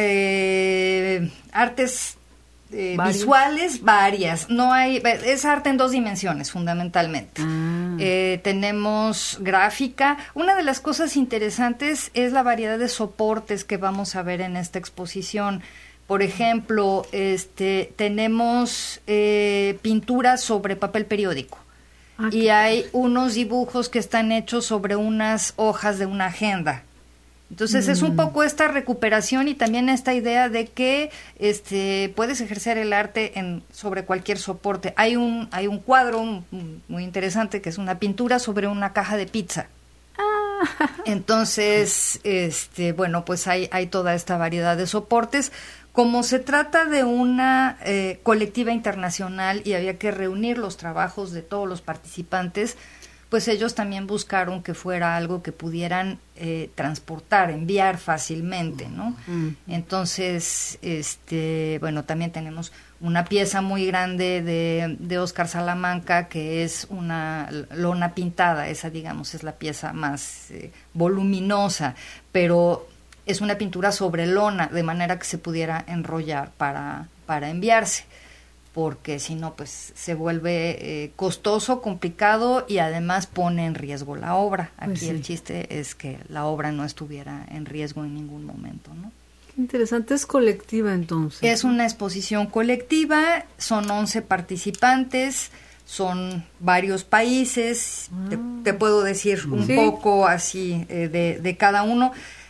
I: eh, artes eh, visuales varias. No hay, es arte en dos dimensiones, fundamentalmente. Ah. Eh, tenemos gráfica. Una de las cosas interesantes es la variedad de soportes que vamos a ver en esta exposición. Por ejemplo, este, tenemos eh, pinturas sobre papel periódico. Ah, y hay unos dibujos que están hechos sobre unas hojas de una agenda. Entonces mm. es un poco esta recuperación y también esta idea de que este, puedes ejercer el arte en, sobre cualquier soporte. Hay un, hay un cuadro muy interesante que es una pintura sobre una caja de pizza. Ah. Entonces, este, bueno, pues hay, hay toda esta variedad de soportes. Como se trata de una eh, colectiva internacional y había que reunir los trabajos de todos los participantes, pues ellos también buscaron que fuera algo que pudieran eh, transportar, enviar fácilmente, ¿no? Uh-huh. Entonces, este, bueno, también tenemos una pieza muy grande de, de Óscar Salamanca, que es una lona pintada. Esa, digamos, es la pieza más eh, voluminosa, pero es una pintura sobre lona, de manera que se pudiera enrollar para, para enviarse, porque si no, pues se vuelve eh, costoso, complicado y además pone en riesgo la obra. Aquí pues sí. El chiste es que la obra no estuviera en riesgo en ningún momento, ¿no?
B: Qué interesante, es colectiva entonces.
I: Es una exposición colectiva, son once participantes, son varios países, ah. te, te puedo decir un ¿Sí? poco así eh, de, de cada uno.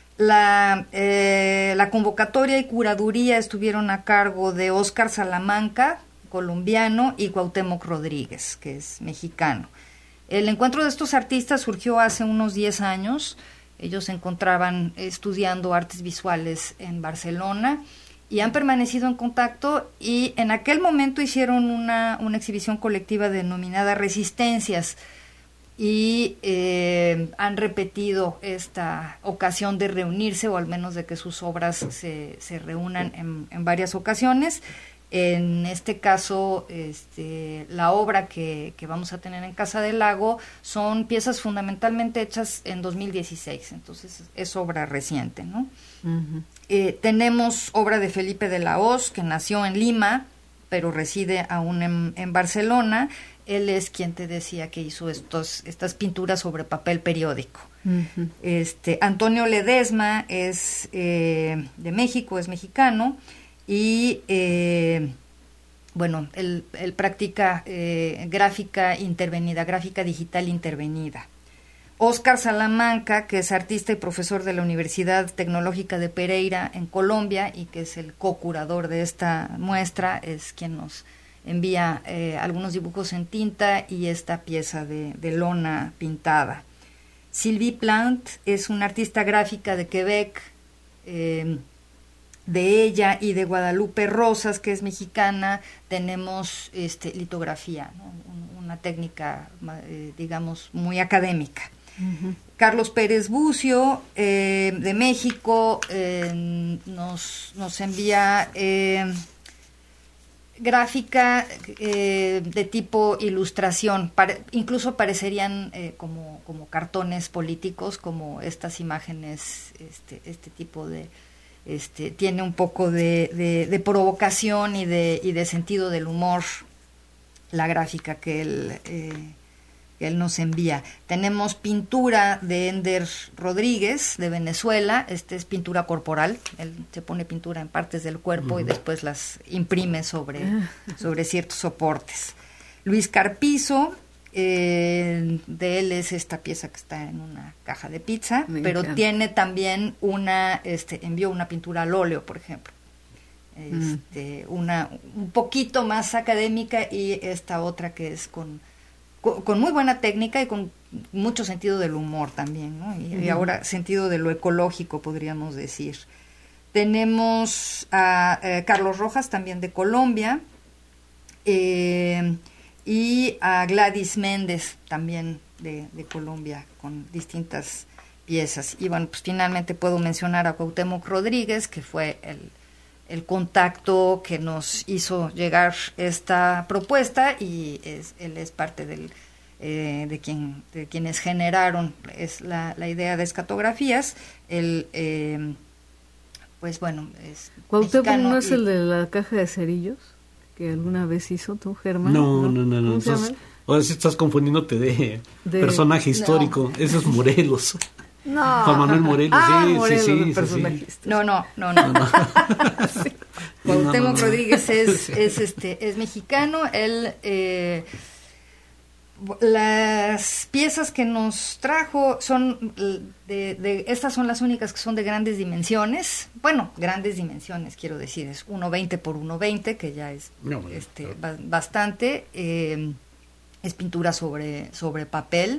I: La, eh, la convocatoria y curaduría estuvieron a cargo de Óscar Salamanca, colombiano, y Cuauhtémoc Rodríguez, que es mexicano. El encuentro de estos artistas surgió hace unos diez años. Ellos se encontraban estudiando artes visuales en Barcelona y han permanecido en contacto, y en aquel momento hicieron una, una exhibición colectiva denominada Resistencias, y eh, han repetido esta ocasión de reunirse, o al menos de que sus obras se, se reúnan en, en varias ocasiones. En este caso, este, la obra que, que vamos a tener en Casa del Lago son piezas fundamentalmente hechas en dos mil dieciséis, entonces es obra reciente, ¿no? Uh-huh. Eh, tenemos obra de Felipe de la Hoz, que nació en Lima, pero reside aún en, en Barcelona. Él es quien te decía que hizo estos, estas pinturas sobre papel periódico. Uh-huh. Este, Antonio Ledesma es eh, de México, es mexicano, y eh, bueno, él, él practica eh, gráfica intervenida, gráfica digital intervenida. Óscar Salamanca, que es artista y profesor de la Universidad Tecnológica de Pereira en Colombia y que es el co-curador de esta muestra, es quien nos envía eh, algunos dibujos en tinta y esta pieza de, de lona pintada. Sylvie Plant es una artista gráfica de Quebec, eh, de ella y de Guadalupe Rosas, que es mexicana, tenemos este, litografía, ¿no? Una técnica, eh, digamos, muy académica. Uh-huh. Carlos Pérez Bucio, eh, de México, eh, nos, nos envía eh, gráfica eh, de tipo ilustración, Pare, incluso parecerían eh, como, como cartones políticos, como estas imágenes, este, este tipo de... Este, tiene un poco de, de, de provocación y de, y de sentido del humor, la gráfica que él, eh, que él nos envía. Tenemos pintura de Ender Rodríguez, de Venezuela. Este es pintura corporal. Él se pone pintura en partes del cuerpo uh-huh. y después las imprime sobre, sobre ciertos soportes. Luis Carpizo, eh, de él es esta pieza que está en una caja de pizza, Me pero encanta. Tiene también una, este, envió una pintura al óleo, por ejemplo. Este, mm. una un poquito más académica, y esta otra que es con, con, con muy buena técnica y con mucho sentido del humor también, ¿no? Y, mm. y ahora sentido de lo ecológico, podríamos decir. Tenemos a eh, Carlos Rojas, también de Colombia, eh, y a Gladys Méndez, también de, de Colombia, con distintas piezas. Y bueno, pues finalmente puedo mencionar a Cuauhtémoc Rodríguez, que fue el el contacto que nos hizo llegar esta propuesta, y es, él es parte del, eh, de, quien, de quienes generaron es la, la idea de escatografías. Él, eh, pues bueno, es
B: ¿Cuauhtémoc no es y, el de la caja de cerillos que alguna vez hizo tú, Germán?
C: No, no, no, no. no. Sos, ahora sí estás confundiéndote de, de personaje histórico. No. Ese es Morelos.
B: No.
C: Juan Manuel Morelos,
B: ah,
C: sí,
B: Morelos,
C: sí, sí,
B: sí, sí.
I: No, no, no, no. no. sí. Cuauhtémoc no, no, no. Rodríguez es, es este, es mexicano. Él, eh, las piezas que nos trajo son de, de, estas son las únicas que son de grandes dimensiones. Bueno, grandes dimensiones, quiero decir, es uno veinte por uno veinte, que ya es no, este, no. Ba- bastante. Eh, es pintura sobre, sobre papel.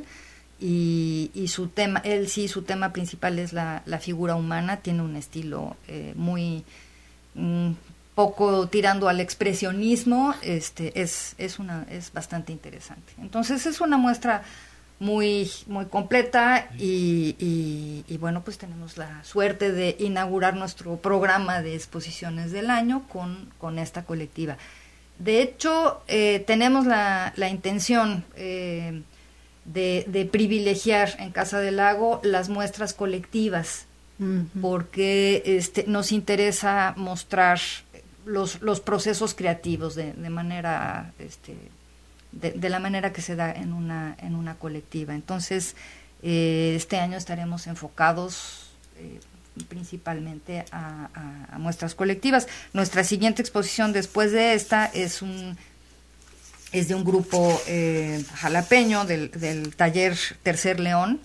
I: Y, y su tema, él sí, su tema principal es la, la figura humana. Tiene un estilo eh, muy mm, poco tirando al expresionismo. Este es es una es bastante interesante. Entonces es una muestra muy muy completa y, y, y bueno, pues tenemos la suerte de inaugurar nuestro programa de exposiciones del año con con esta colectiva. De hecho, eh, tenemos la la intención eh, De, de privilegiar en Casa del Lago las muestras colectivas, uh-huh. porque este, nos interesa mostrar los, los procesos creativos de, de manera este, de, de la manera que se da en una en una colectiva. Entonces eh, este año estaremos enfocados eh, principalmente a, a, a muestras colectivas. Nuestra siguiente exposición después de esta es un es de un grupo eh, jalapeño del, del taller Tercer León,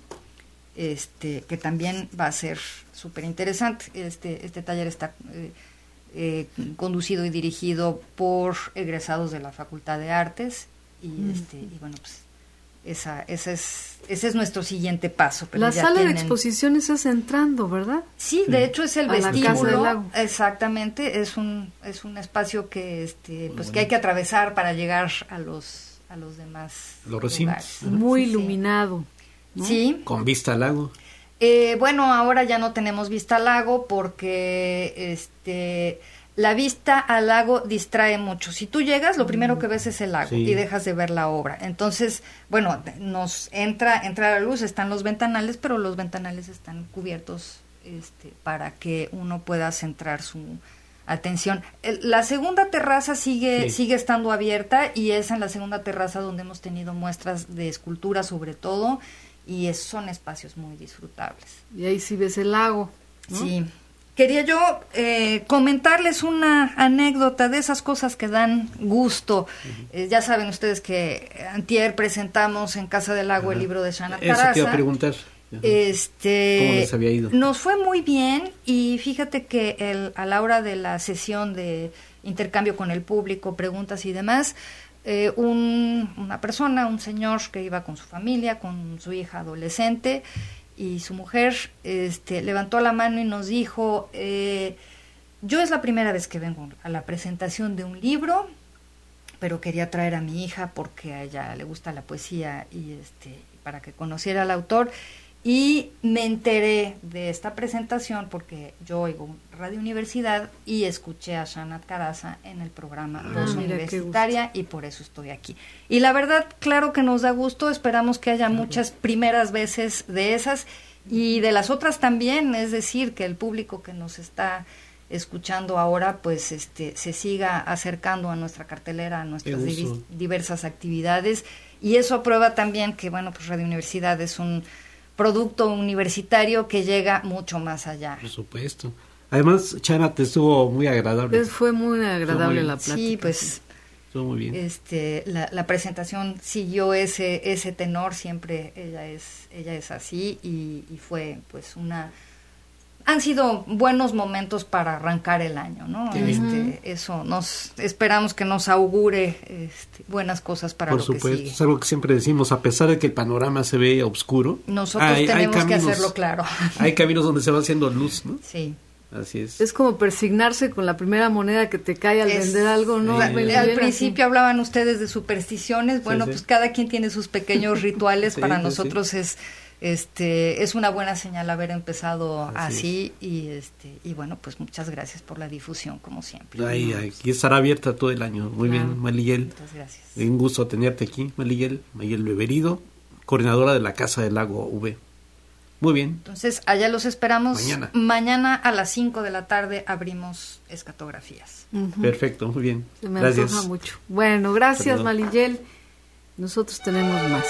I: este que también va a ser súper interesante. Este, este taller está eh, eh, conducido y dirigido por egresados de la Facultad de Artes, y mm. este y bueno, pues esa, esa es, ese es nuestro siguiente paso. Pero
B: la
I: ya
B: sala
I: tienen...
B: de exposiciones es entrando, ¿verdad?
I: Sí, de hecho es el a vestíbulo.
B: La
I: exactamente, es un es un espacio que este pues que hay que atravesar para llegar a los a los demás
C: los recintos.
B: Muy
I: sí,
B: iluminado, ¿no?
I: Sí.
C: Con vista al lago.
I: Eh, bueno, ahora ya no tenemos vista al lago porque este la vista al lago distrae mucho. Si tú llegas, lo primero que ves es el lago, sí. y dejas de ver la obra. Entonces, bueno, nos entra entra la luz, están los ventanales, pero los ventanales están cubiertos este, para que uno pueda centrar su atención. El, la segunda terraza sigue sí. sigue estando abierta, y es en la segunda terraza donde hemos tenido muestras de escultura sobre todo, y es, son espacios muy disfrutables.
B: Y ahí sí ves el lago, ¿no?
I: Sí. quería yo eh, comentarles una anécdota de esas cosas que dan gusto. Uh-huh. Eh, ya saben ustedes que antier presentamos en Casa del Agua uh-huh. el libro de Shanat Karaza.
C: Eso te iba a preguntar. Uh-huh.
I: Este,
C: ¿Cómo les había ido?
I: Nos fue muy bien y fíjate que el, a la hora de la sesión de intercambio con el público, preguntas y demás, eh, un, una persona, un señor que iba con su familia, con su hija adolescente, y su mujer este, levantó la mano y nos dijo, eh, yo es la primera vez que vengo a la presentación de un libro, pero quería traer a mi hija porque a ella le gusta la poesía y este, para que conociera al autor, y me enteré de esta presentación porque yo oigo Radio Universidad y escuché a Shanat Karaza en el programa ah, Voz Universitaria y por eso estoy aquí. Y la verdad, claro que nos da gusto, esperamos que haya muchas primeras veces de esas y de las otras también, es decir, que el público que nos está escuchando ahora pues este se siga acercando a nuestra cartelera, a nuestras div- diversas actividades, y eso aprueba también que bueno, pues Radio Universidad es un producto universitario que llega mucho más allá.
C: Por supuesto. Además, Chana, te estuvo muy agradable.
B: Pues fue muy agradable muy la plática.
I: Sí, pues
C: estuvo muy bien.
I: Este, la, la presentación siguió ese ese tenor, siempre ella es ella es así y, y fue pues una han sido buenos momentos para arrancar el año, ¿no? Este, uh-huh. Eso nos esperamos que nos augure este, buenas cosas para
C: Por
I: lo
C: supuesto,
I: que sigue.
C: Es algo que siempre decimos, a pesar de que el panorama se ve oscuro,
I: nosotros hay, tenemos hay caminos, que hacerlo claro.
C: Hay caminos donde se va haciendo luz, ¿no?
I: Sí.
C: Así es.
B: Es como persignarse con la primera moneda que te cae al es, vender algo, ¿no?
I: Sí. Al principio hablaban ustedes de supersticiones, bueno, sí, sí. pues cada quien tiene sus pequeños rituales, sí, para sí, nosotros sí. es este es una buena señal haber empezado así, así y este y bueno, pues muchas gracias por la difusión como siempre.
C: Ahí, ahí estará abierta todo el año. Muy claro. bien, Maliyel.
I: Muchas gracias.
C: Un gusto tenerte aquí, Maliyel, Maliyel Beberido, coordinadora de la Casa del Lago V. Muy bien.
I: Entonces, allá los esperamos.
C: Mañana.
I: Mañana a las cinco de la tarde abrimos escatografías.
C: Uh-huh. Perfecto, muy bien.
B: Se me
C: gracias.
B: antoja mucho. Bueno, gracias, Maliyel. Nosotros tenemos más.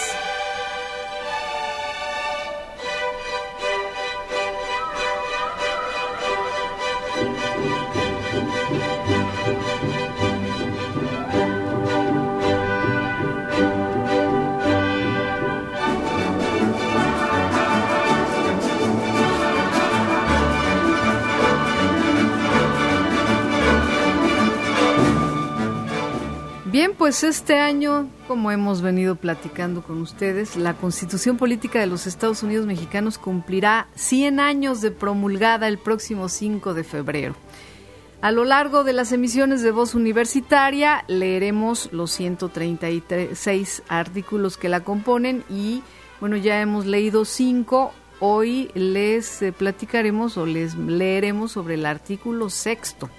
B: Bien, pues este año, como hemos venido platicando con ustedes, la Constitución Política de los Estados Unidos Mexicanos cumplirá cien años de promulgada el próximo cinco de febrero. A lo largo de las emisiones de Voz Universitaria leeremos los ciento treinta y seis artículos que la componen y, bueno, ya hemos leído cinco. Hoy les eh, platicaremos o les leeremos sobre el artículo sexto.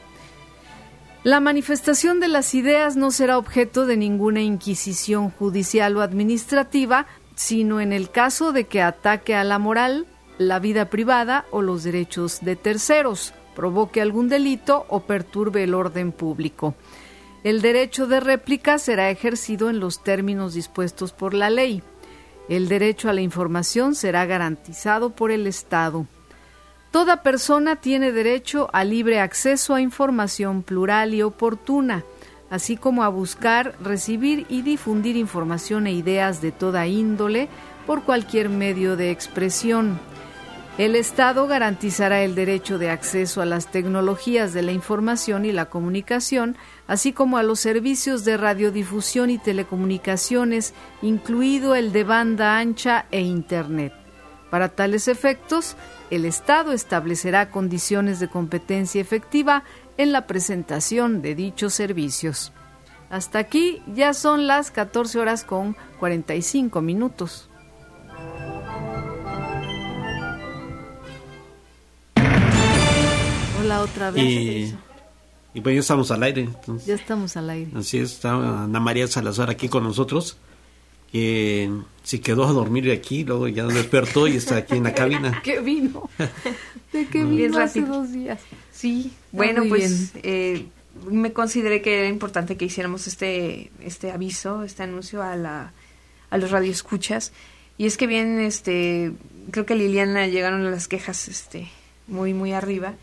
B: La manifestación de las ideas no será objeto de ninguna inquisición judicial o administrativa, sino en el caso de que ataque a la moral, la vida privada o los derechos de terceros, provoque algún delito o perturbe el orden público. El derecho de réplica será ejercido en los términos dispuestos por la ley. El derecho a la información será garantizado por el Estado. Toda persona tiene derecho a libre acceso a información plural y oportuna, así como a buscar, recibir y difundir información e ideas de toda índole por cualquier medio de expresión. El Estado garantizará el derecho de acceso a las tecnologías de la información y la comunicación, así como a los servicios de radiodifusión y telecomunicaciones, incluido el de banda ancha e Internet. Para tales efectos, el Estado establecerá condiciones de competencia efectiva en la presentación de dichos servicios. Hasta aquí ya son las catorce horas con cuarenta y cinco minutos. Hola otra vez.
C: Y, y pues ya estamos al aire. Entonces,
B: ya estamos al aire.
C: Así es, está Ana María Salazar aquí con nosotros. Que se quedó a dormir aquí, luego ya despertó y está aquí en la cabina.
B: ¿Qué vino? ¿De qué vino
J: bien
B: hace
J: rápido.
B: dos días?
J: Sí, bueno, pues eh, me consideré que era importante que hiciéramos este este aviso, este anuncio a la a los radioescuchas. Y es que bien, este, creo que Liliana llegaron las quejas este muy muy arriba.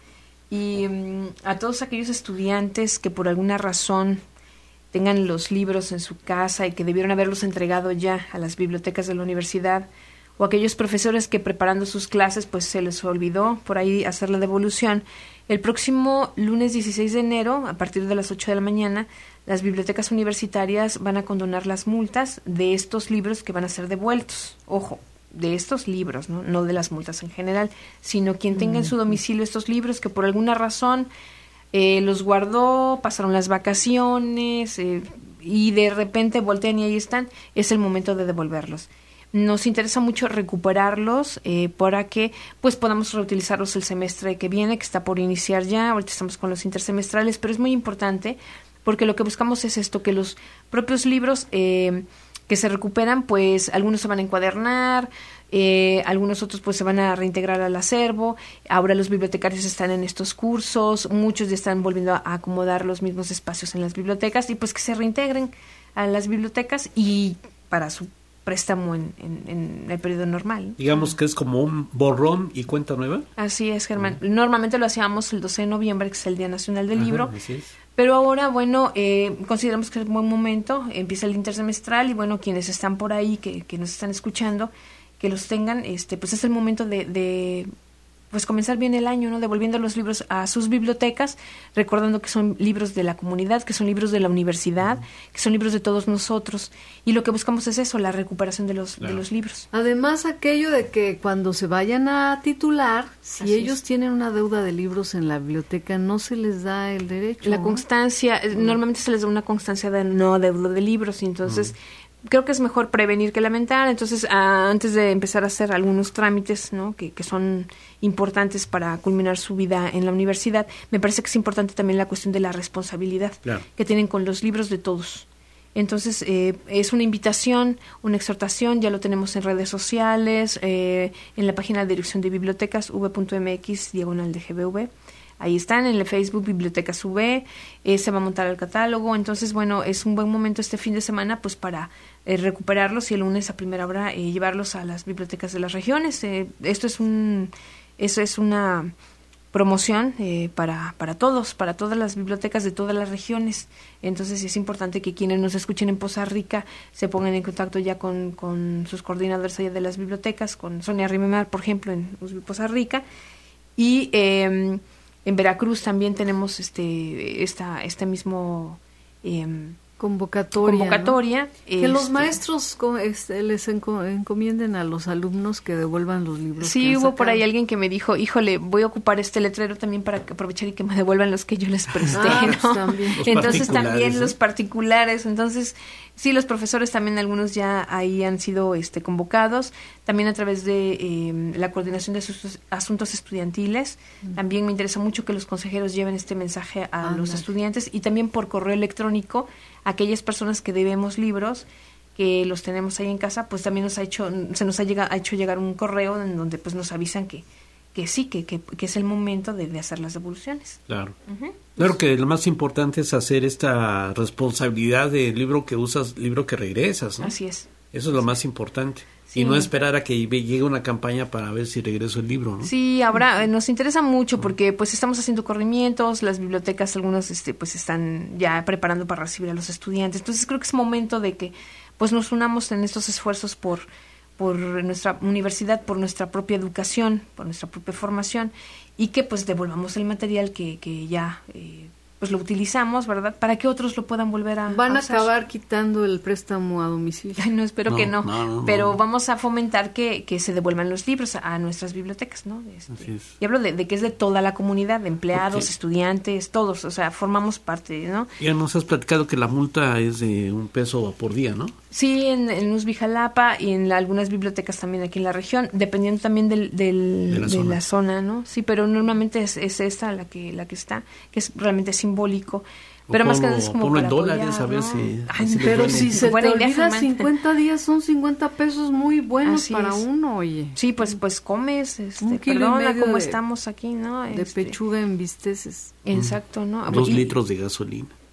J: Y um, a todos aquellos estudiantes que por alguna razón tengan los libros en su casa y que debieron haberlos entregado ya a las bibliotecas de la universidad, o aquellos profesores que preparando sus clases pues se les olvidó por ahí hacer la devolución, el próximo lunes dieciséis de enero, a partir de las ocho de la mañana, las bibliotecas universitarias van a condonar las multas de estos libros que van a ser devueltos. Ojo, de estos libros, ¿no? No de las multas en general, sino quien tenga en su domicilio estos libros que por alguna razón eh, los guardó, pasaron las vacaciones eh, y de repente voltean y ahí están, es el momento de devolverlos. Nos interesa mucho recuperarlos eh, para que pues podamos reutilizarlos el semestre que viene, que está por iniciar ya. Ahorita estamos con los intersemestrales, pero es muy importante porque lo que buscamos es esto, que los propios libros eh, que se recuperan, pues algunos se van a encuadernar, eh, algunos otros pues se van a reintegrar al acervo. Ahora los bibliotecarios están en estos cursos, muchos ya están volviendo a acomodar los mismos espacios en las bibliotecas y pues que se reintegren a las bibliotecas y para su préstamo en, en, en el periodo normal.
C: Digamos que es como un borrón y cuenta nueva.
J: Así es, Germán. Uh-huh. Normalmente lo hacíamos el doce de noviembre, que es el Día Nacional del uh-huh, Libro.
C: Así es.
J: Pero ahora, bueno, eh, consideramos que es un buen momento, empieza el intersemestral y bueno, quienes están por ahí, que, que nos están escuchando, que los tengan, este, pues es el momento de, de pues comenzar bien el año, ¿no? Devolviendo los libros a sus bibliotecas, recordando que son libros de la comunidad, que son libros de la universidad, que son libros de todos nosotros. Y lo que buscamos es eso, la recuperación de los, claro. de los libros.
B: Además, aquello de que cuando se vayan a titular, si Así ellos es. tienen una deuda de libros en la biblioteca, no se les da el derecho.
J: La
B: ¿no?
J: constancia, mm. normalmente se les da una constancia de no deuda de libros, y entonces... Mm. Creo que es mejor prevenir que lamentar. Entonces, a, antes de empezar a hacer algunos trámites, ¿no? que, que son importantes para culminar su vida en la universidad, me parece que es importante también la cuestión de la responsabilidad claro. que tienen con los libros de todos. Entonces, eh, es una invitación, una exhortación, ya lo tenemos en redes sociales, eh, en la página de Dirección de Bibliotecas, v punto m x, diagonal de G B V. Ahí están, en el Facebook Bibliotecas U V, eh, se va a montar el catálogo. Entonces, bueno, es un buen momento este fin de semana pues para eh, recuperarlos y el lunes a primera hora eh, llevarlos a las bibliotecas de las regiones. Eh, esto es un, eso es una promoción eh, para, para todos, para todas las bibliotecas de todas las regiones. Entonces, es importante que quienes nos escuchen en Poza Rica se pongan en contacto ya con, con sus coordinadores allá de las bibliotecas, con Sonia Rimemar, por ejemplo, en Poza Rica. Y... Eh, En Veracruz también tenemos este esta este mismo eh,
B: convocatoria,
J: convocatoria
B: ¿no? Que este, los maestros este, les enco encomienden a los alumnos que devuelvan los libros.
J: Sí, hubo por ahí alguien que me dijo, híjole, voy a ocupar este letrero también para aprovechar y que me devuelvan los que yo les presté, ah, ¿no? Pues también. Entonces también ¿eh? los particulares, entonces sí, los profesores también, algunos ya ahí han sido este convocados, también a través de eh, la coordinación de asuntos, asuntos estudiantiles. Mm. También me interesa mucho que los consejeros lleven este mensaje a ah, los no. estudiantes y también por correo electrónico a aquellas personas que debemos libros, que los tenemos ahí en casa, pues también nos ha hecho, se nos ha, llegado, ha hecho llegar un correo en donde pues nos avisan que que sí, que, que, que es el momento de, de hacer las devoluciones.
C: Claro. Uh-huh. Claro que lo más importante es hacer esta responsabilidad del libro que usas, libro que regresas, ¿no?
J: Así es.
C: Eso es lo más importante. Sí. Y no esperar a que llegue una campaña para ver si regreso el libro, ¿no?
J: Sí, ahora uh-huh. nos interesa mucho porque pues estamos haciendo corrimientos, las bibliotecas, algunos este, pues están ya preparando para recibir a los estudiantes. Entonces creo que es momento de que pues nos unamos en estos esfuerzos por por nuestra universidad, por nuestra propia educación, por nuestra propia formación, y que pues devolvamos el material que, que ya eh, pues lo utilizamos, ¿verdad? Para que otros lo puedan volver a
B: Van a,
J: a
B: acabar quitando el préstamo a domicilio.
J: Ay, no, espero no, que no, no, no pero no. vamos a fomentar que, que se devuelvan los libros a, a nuestras bibliotecas, ¿no? Este, Así es. Y hablo de, de que es de toda la comunidad, de empleados, okay. estudiantes, todos, o sea, formamos parte, ¿no?
C: Ya nos has platicado que la multa es de un peso por día, ¿no?
J: Sí, en, en Uzbi-Jalapa y en la, algunas bibliotecas también aquí en la región, dependiendo también del, del, de, la, de zona. la zona, ¿no? Sí, pero normalmente es, es esta la que la que está, que es realmente simbólico. Pero
C: o
J: más
C: ponlo,
J: que nada es como
C: ponlo
J: para
C: en dólares,
J: apoyar,
C: a ver
J: ¿no?
C: si...
B: Ay, si pero si se te olvida cincuenta días, son cincuenta pesos muy buenos Así para es. uno, oye.
J: Sí, pues pues comes, este,
B: Un kilo
J: perdona,
B: y medio
J: como
B: de,
J: estamos aquí, ¿no?
B: De
J: este,
B: pechuga en bisteces.
J: Exacto, ¿no?
C: Dos
J: y,
C: litros de gasolina.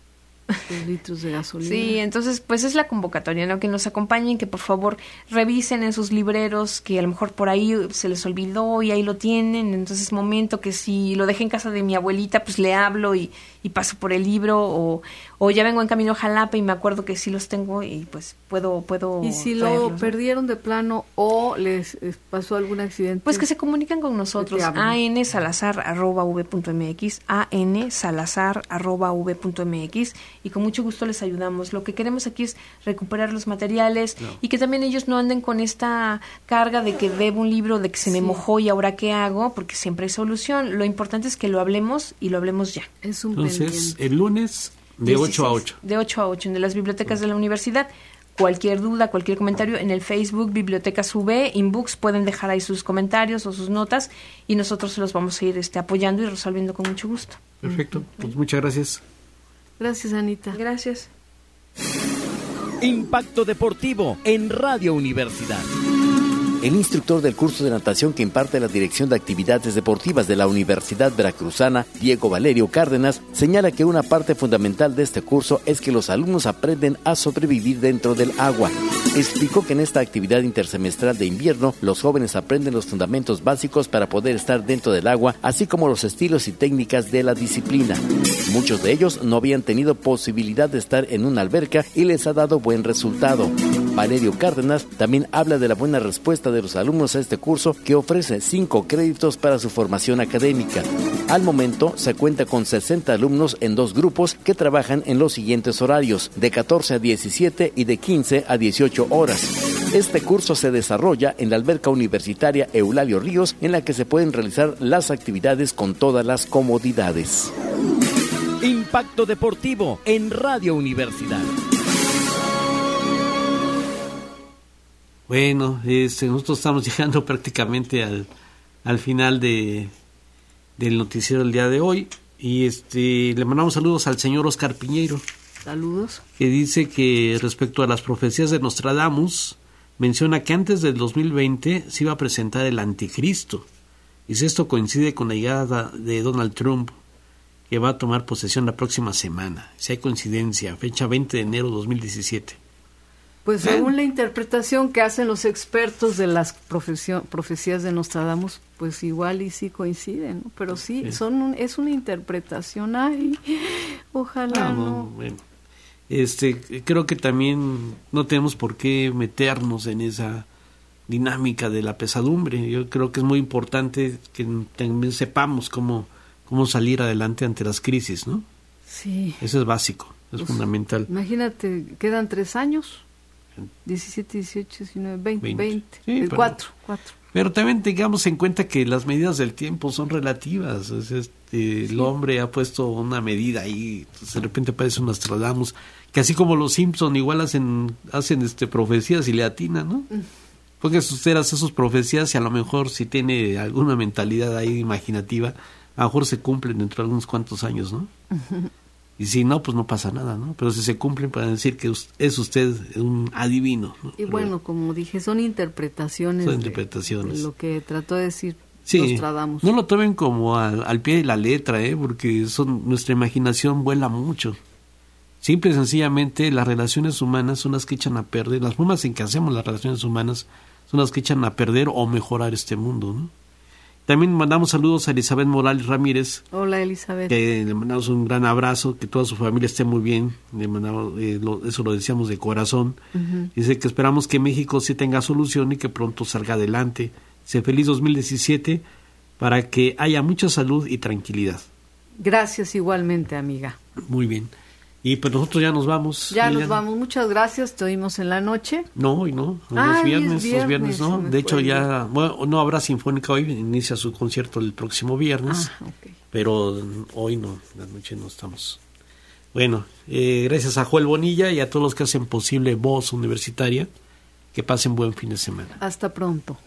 B: Dos litros de gasolina.
J: Sí, entonces pues es la convocatoria, ¿no? Que nos acompañen, que por favor revisen en sus libreros, que a lo mejor por ahí se les olvidó y ahí lo tienen, entonces es momento que si lo dejé en casa de mi abuelita, pues le hablo y, y paso por el libro, o, o ya vengo en camino a Jalapa y me acuerdo que sí los tengo y pues puedo puedo
B: y si
J: traerlos,
B: lo
J: ¿no?
B: perdieron de plano o les pasó algún accidente,
J: pues que se comunican con nosotros, a n salazar arroba v punto m x, a n salazar arroba v punto m x, y con mucho gusto les ayudamos. Lo que queremos aquí es recuperar los materiales, no. y que también ellos no anden con esta carga de que debo un libro, de que se me sí. mojó y ahora qué hago, porque siempre hay solución. Lo importante es que lo hablemos y lo hablemos ya.
B: Es un
C: Entonces,
B: pendiente.
C: el lunes de dieciséis, ocho a ocho.
J: De ocho a ocho en las bibliotecas de la universidad. Cualquier duda, cualquier comentario en el Facebook Bibliotecas U V, Inbooks, pueden dejar ahí sus comentarios o sus notas y nosotros se los vamos a ir este, apoyando y resolviendo con mucho gusto.
C: Perfecto, pues muchas gracias.
B: Gracias, Anita.
J: Gracias.
K: Impacto Deportivo en Radio Universidad.
L: El instructor del curso de natación que imparte la Dirección de Actividades Deportivas de la Universidad Veracruzana, Diego Valerio Cárdenas, señala que una parte fundamental de este curso es que los alumnos aprenden a sobrevivir dentro del agua. Explicó que en esta actividad intersemestral de invierno, los jóvenes aprenden los fundamentos básicos para poder estar dentro del agua, así como los estilos y técnicas de la disciplina. Muchos de ellos no habían tenido posibilidad de estar en una alberca y les ha dado buen resultado. Valerio Cárdenas también habla de la buena respuesta de los alumnos a este curso, que ofrece cinco créditos para su formación académica. Al momento se cuenta con sesenta alumnos en dos grupos que trabajan en los siguientes horarios, de catorce a diecisiete y de quince a dieciocho horas. Este curso se desarrolla en la alberca universitaria Eulalio Ríos, en la que se pueden realizar las actividades con todas las comodidades.
K: Impacto Deportivo en Radio Universidad.
C: Bueno, este, nosotros estamos llegando prácticamente al, al final de del noticiero del día de hoy y este le mandamos saludos al señor Oscar Piñeiro.
B: Saludos.
C: Que dice que respecto a las profecías de Nostradamus, menciona que antes del dos mil veinte se iba a presentar el anticristo. Y si esto coincide con la llegada de Donald Trump, que va a tomar posesión la próxima semana. Si hay coincidencia, fecha veinte de enero de dos mil diecisiete.
B: Pues según la interpretación que hacen los expertos de las profecías de Nostradamus, pues igual y sí coinciden, ¿no? Pero sí, sí. son un, es una interpretación, ay, ojalá no. no.
C: Bueno, este, creo que también no tenemos por qué meternos en esa dinámica de la pesadumbre. Yo creo que es muy importante que también sepamos cómo, cómo salir adelante ante las crisis, ¿no?
B: Sí.
C: Eso es básico, es pues, fundamental.
B: Imagínate, quedan tres años. diecisiete, dieciocho, diecinueve, veinte, veinte,
C: sí,
B: el cuatro, cuatro.
C: Pero también tengamos en cuenta que las medidas del tiempo son relativas. Es este, sí. El hombre ha puesto una medida ahí, de repente parece un Nostradamus, que así como los Simpson igual hacen hacen este profecías y le atinan, ¿no? Mm. Porque usted hace sus profecías y a lo mejor si tiene alguna mentalidad ahí imaginativa, a lo mejor se cumplen dentro de algunos cuantos años, ¿no? Uh-huh. Y si no, pues no pasa nada, ¿no? Pero si se cumplen, para decir que es usted un adivino, ¿no?
B: Y bueno, como dije, son interpretaciones,
C: son interpretaciones.
B: De, de lo que trató de decir
C: sí,
B: Nostradamus.
C: No lo tomen como al, al pie de la letra, ¿eh? Porque son, nuestra imaginación vuela mucho. Simple y sencillamente, las relaciones humanas son las que echan a perder, las formas en que hacemos las relaciones humanas son las que echan a perder o mejorar este mundo, ¿no? También mandamos saludos a Elizabeth Morales Ramírez.
B: Hola, Elizabeth.
C: Que le mandamos un gran abrazo, que toda su familia esté muy bien. Le mandamos, eh, lo, eso lo deseamos de corazón. Uh-huh. Dice que esperamos que México sí tenga solución y que pronto salga adelante. Dice feliz dos mil diecisiete para que haya mucha salud y tranquilidad.
B: Gracias igualmente, amiga.
C: Muy bien. Y pues nosotros ya nos vamos.
B: Ya Liliana. Nos vamos, muchas gracias, te oímos en la noche.
C: No, hoy no, hoy
B: ah,
C: es viernes,
B: es viernes,
C: los viernes no. De hecho ya, bueno, no habrá Sinfónica hoy, inicia su concierto el próximo viernes,
B: ah, okay.
C: Pero hoy no, la noche no estamos. Bueno, eh, gracias a Joel Bonilla y a todos los que hacen posible Voz Universitaria, que pasen buen fin de semana.
B: Hasta pronto.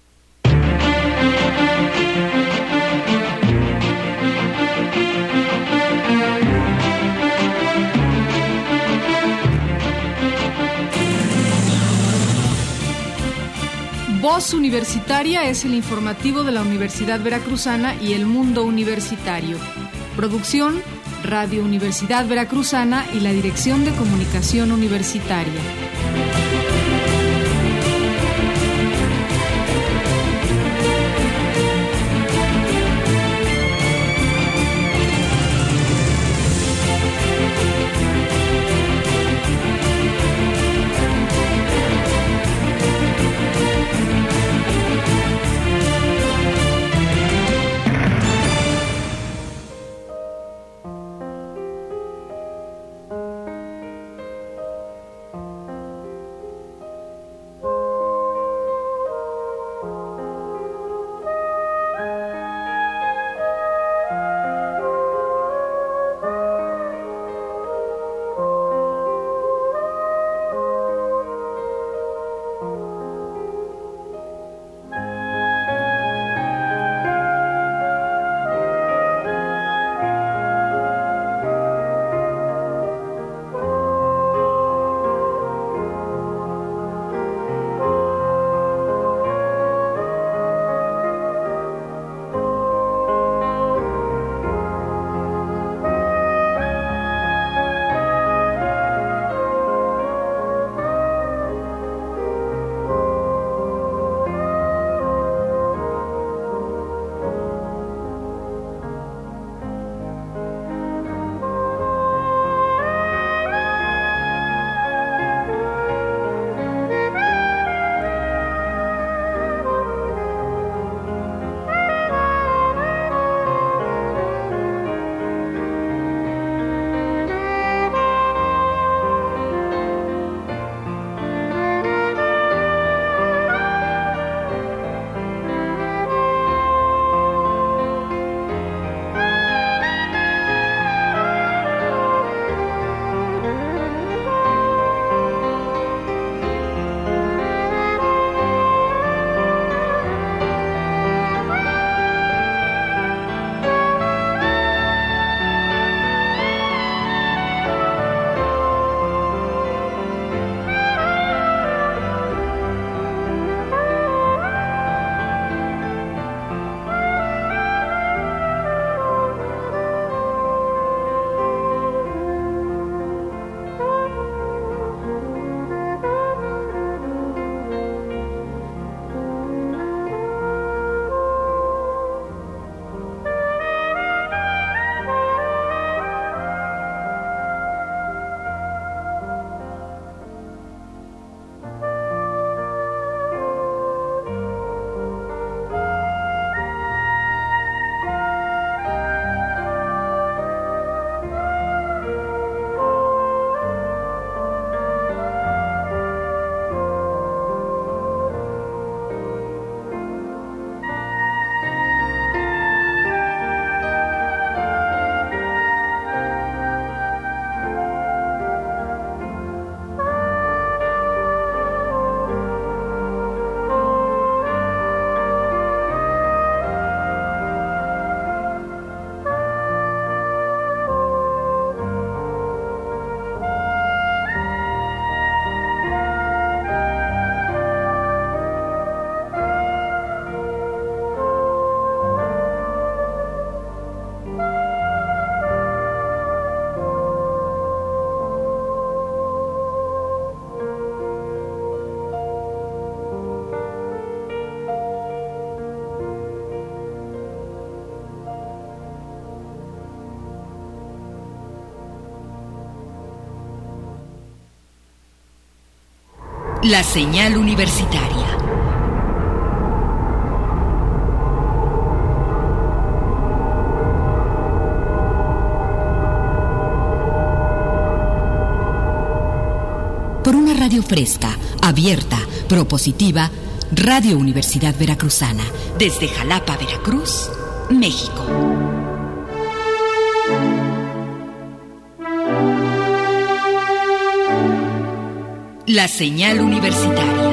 M: Voz Universitaria es el informativo de la Universidad Veracruzana y el mundo universitario. Producción, Radio Universidad Veracruzana y la Dirección de Comunicación Universitaria.
N: La señal universitaria. Por una radio fresca, abierta, propositiva, Radio Universidad Veracruzana, desde Jalapa, Veracruz, México. La señal universitaria.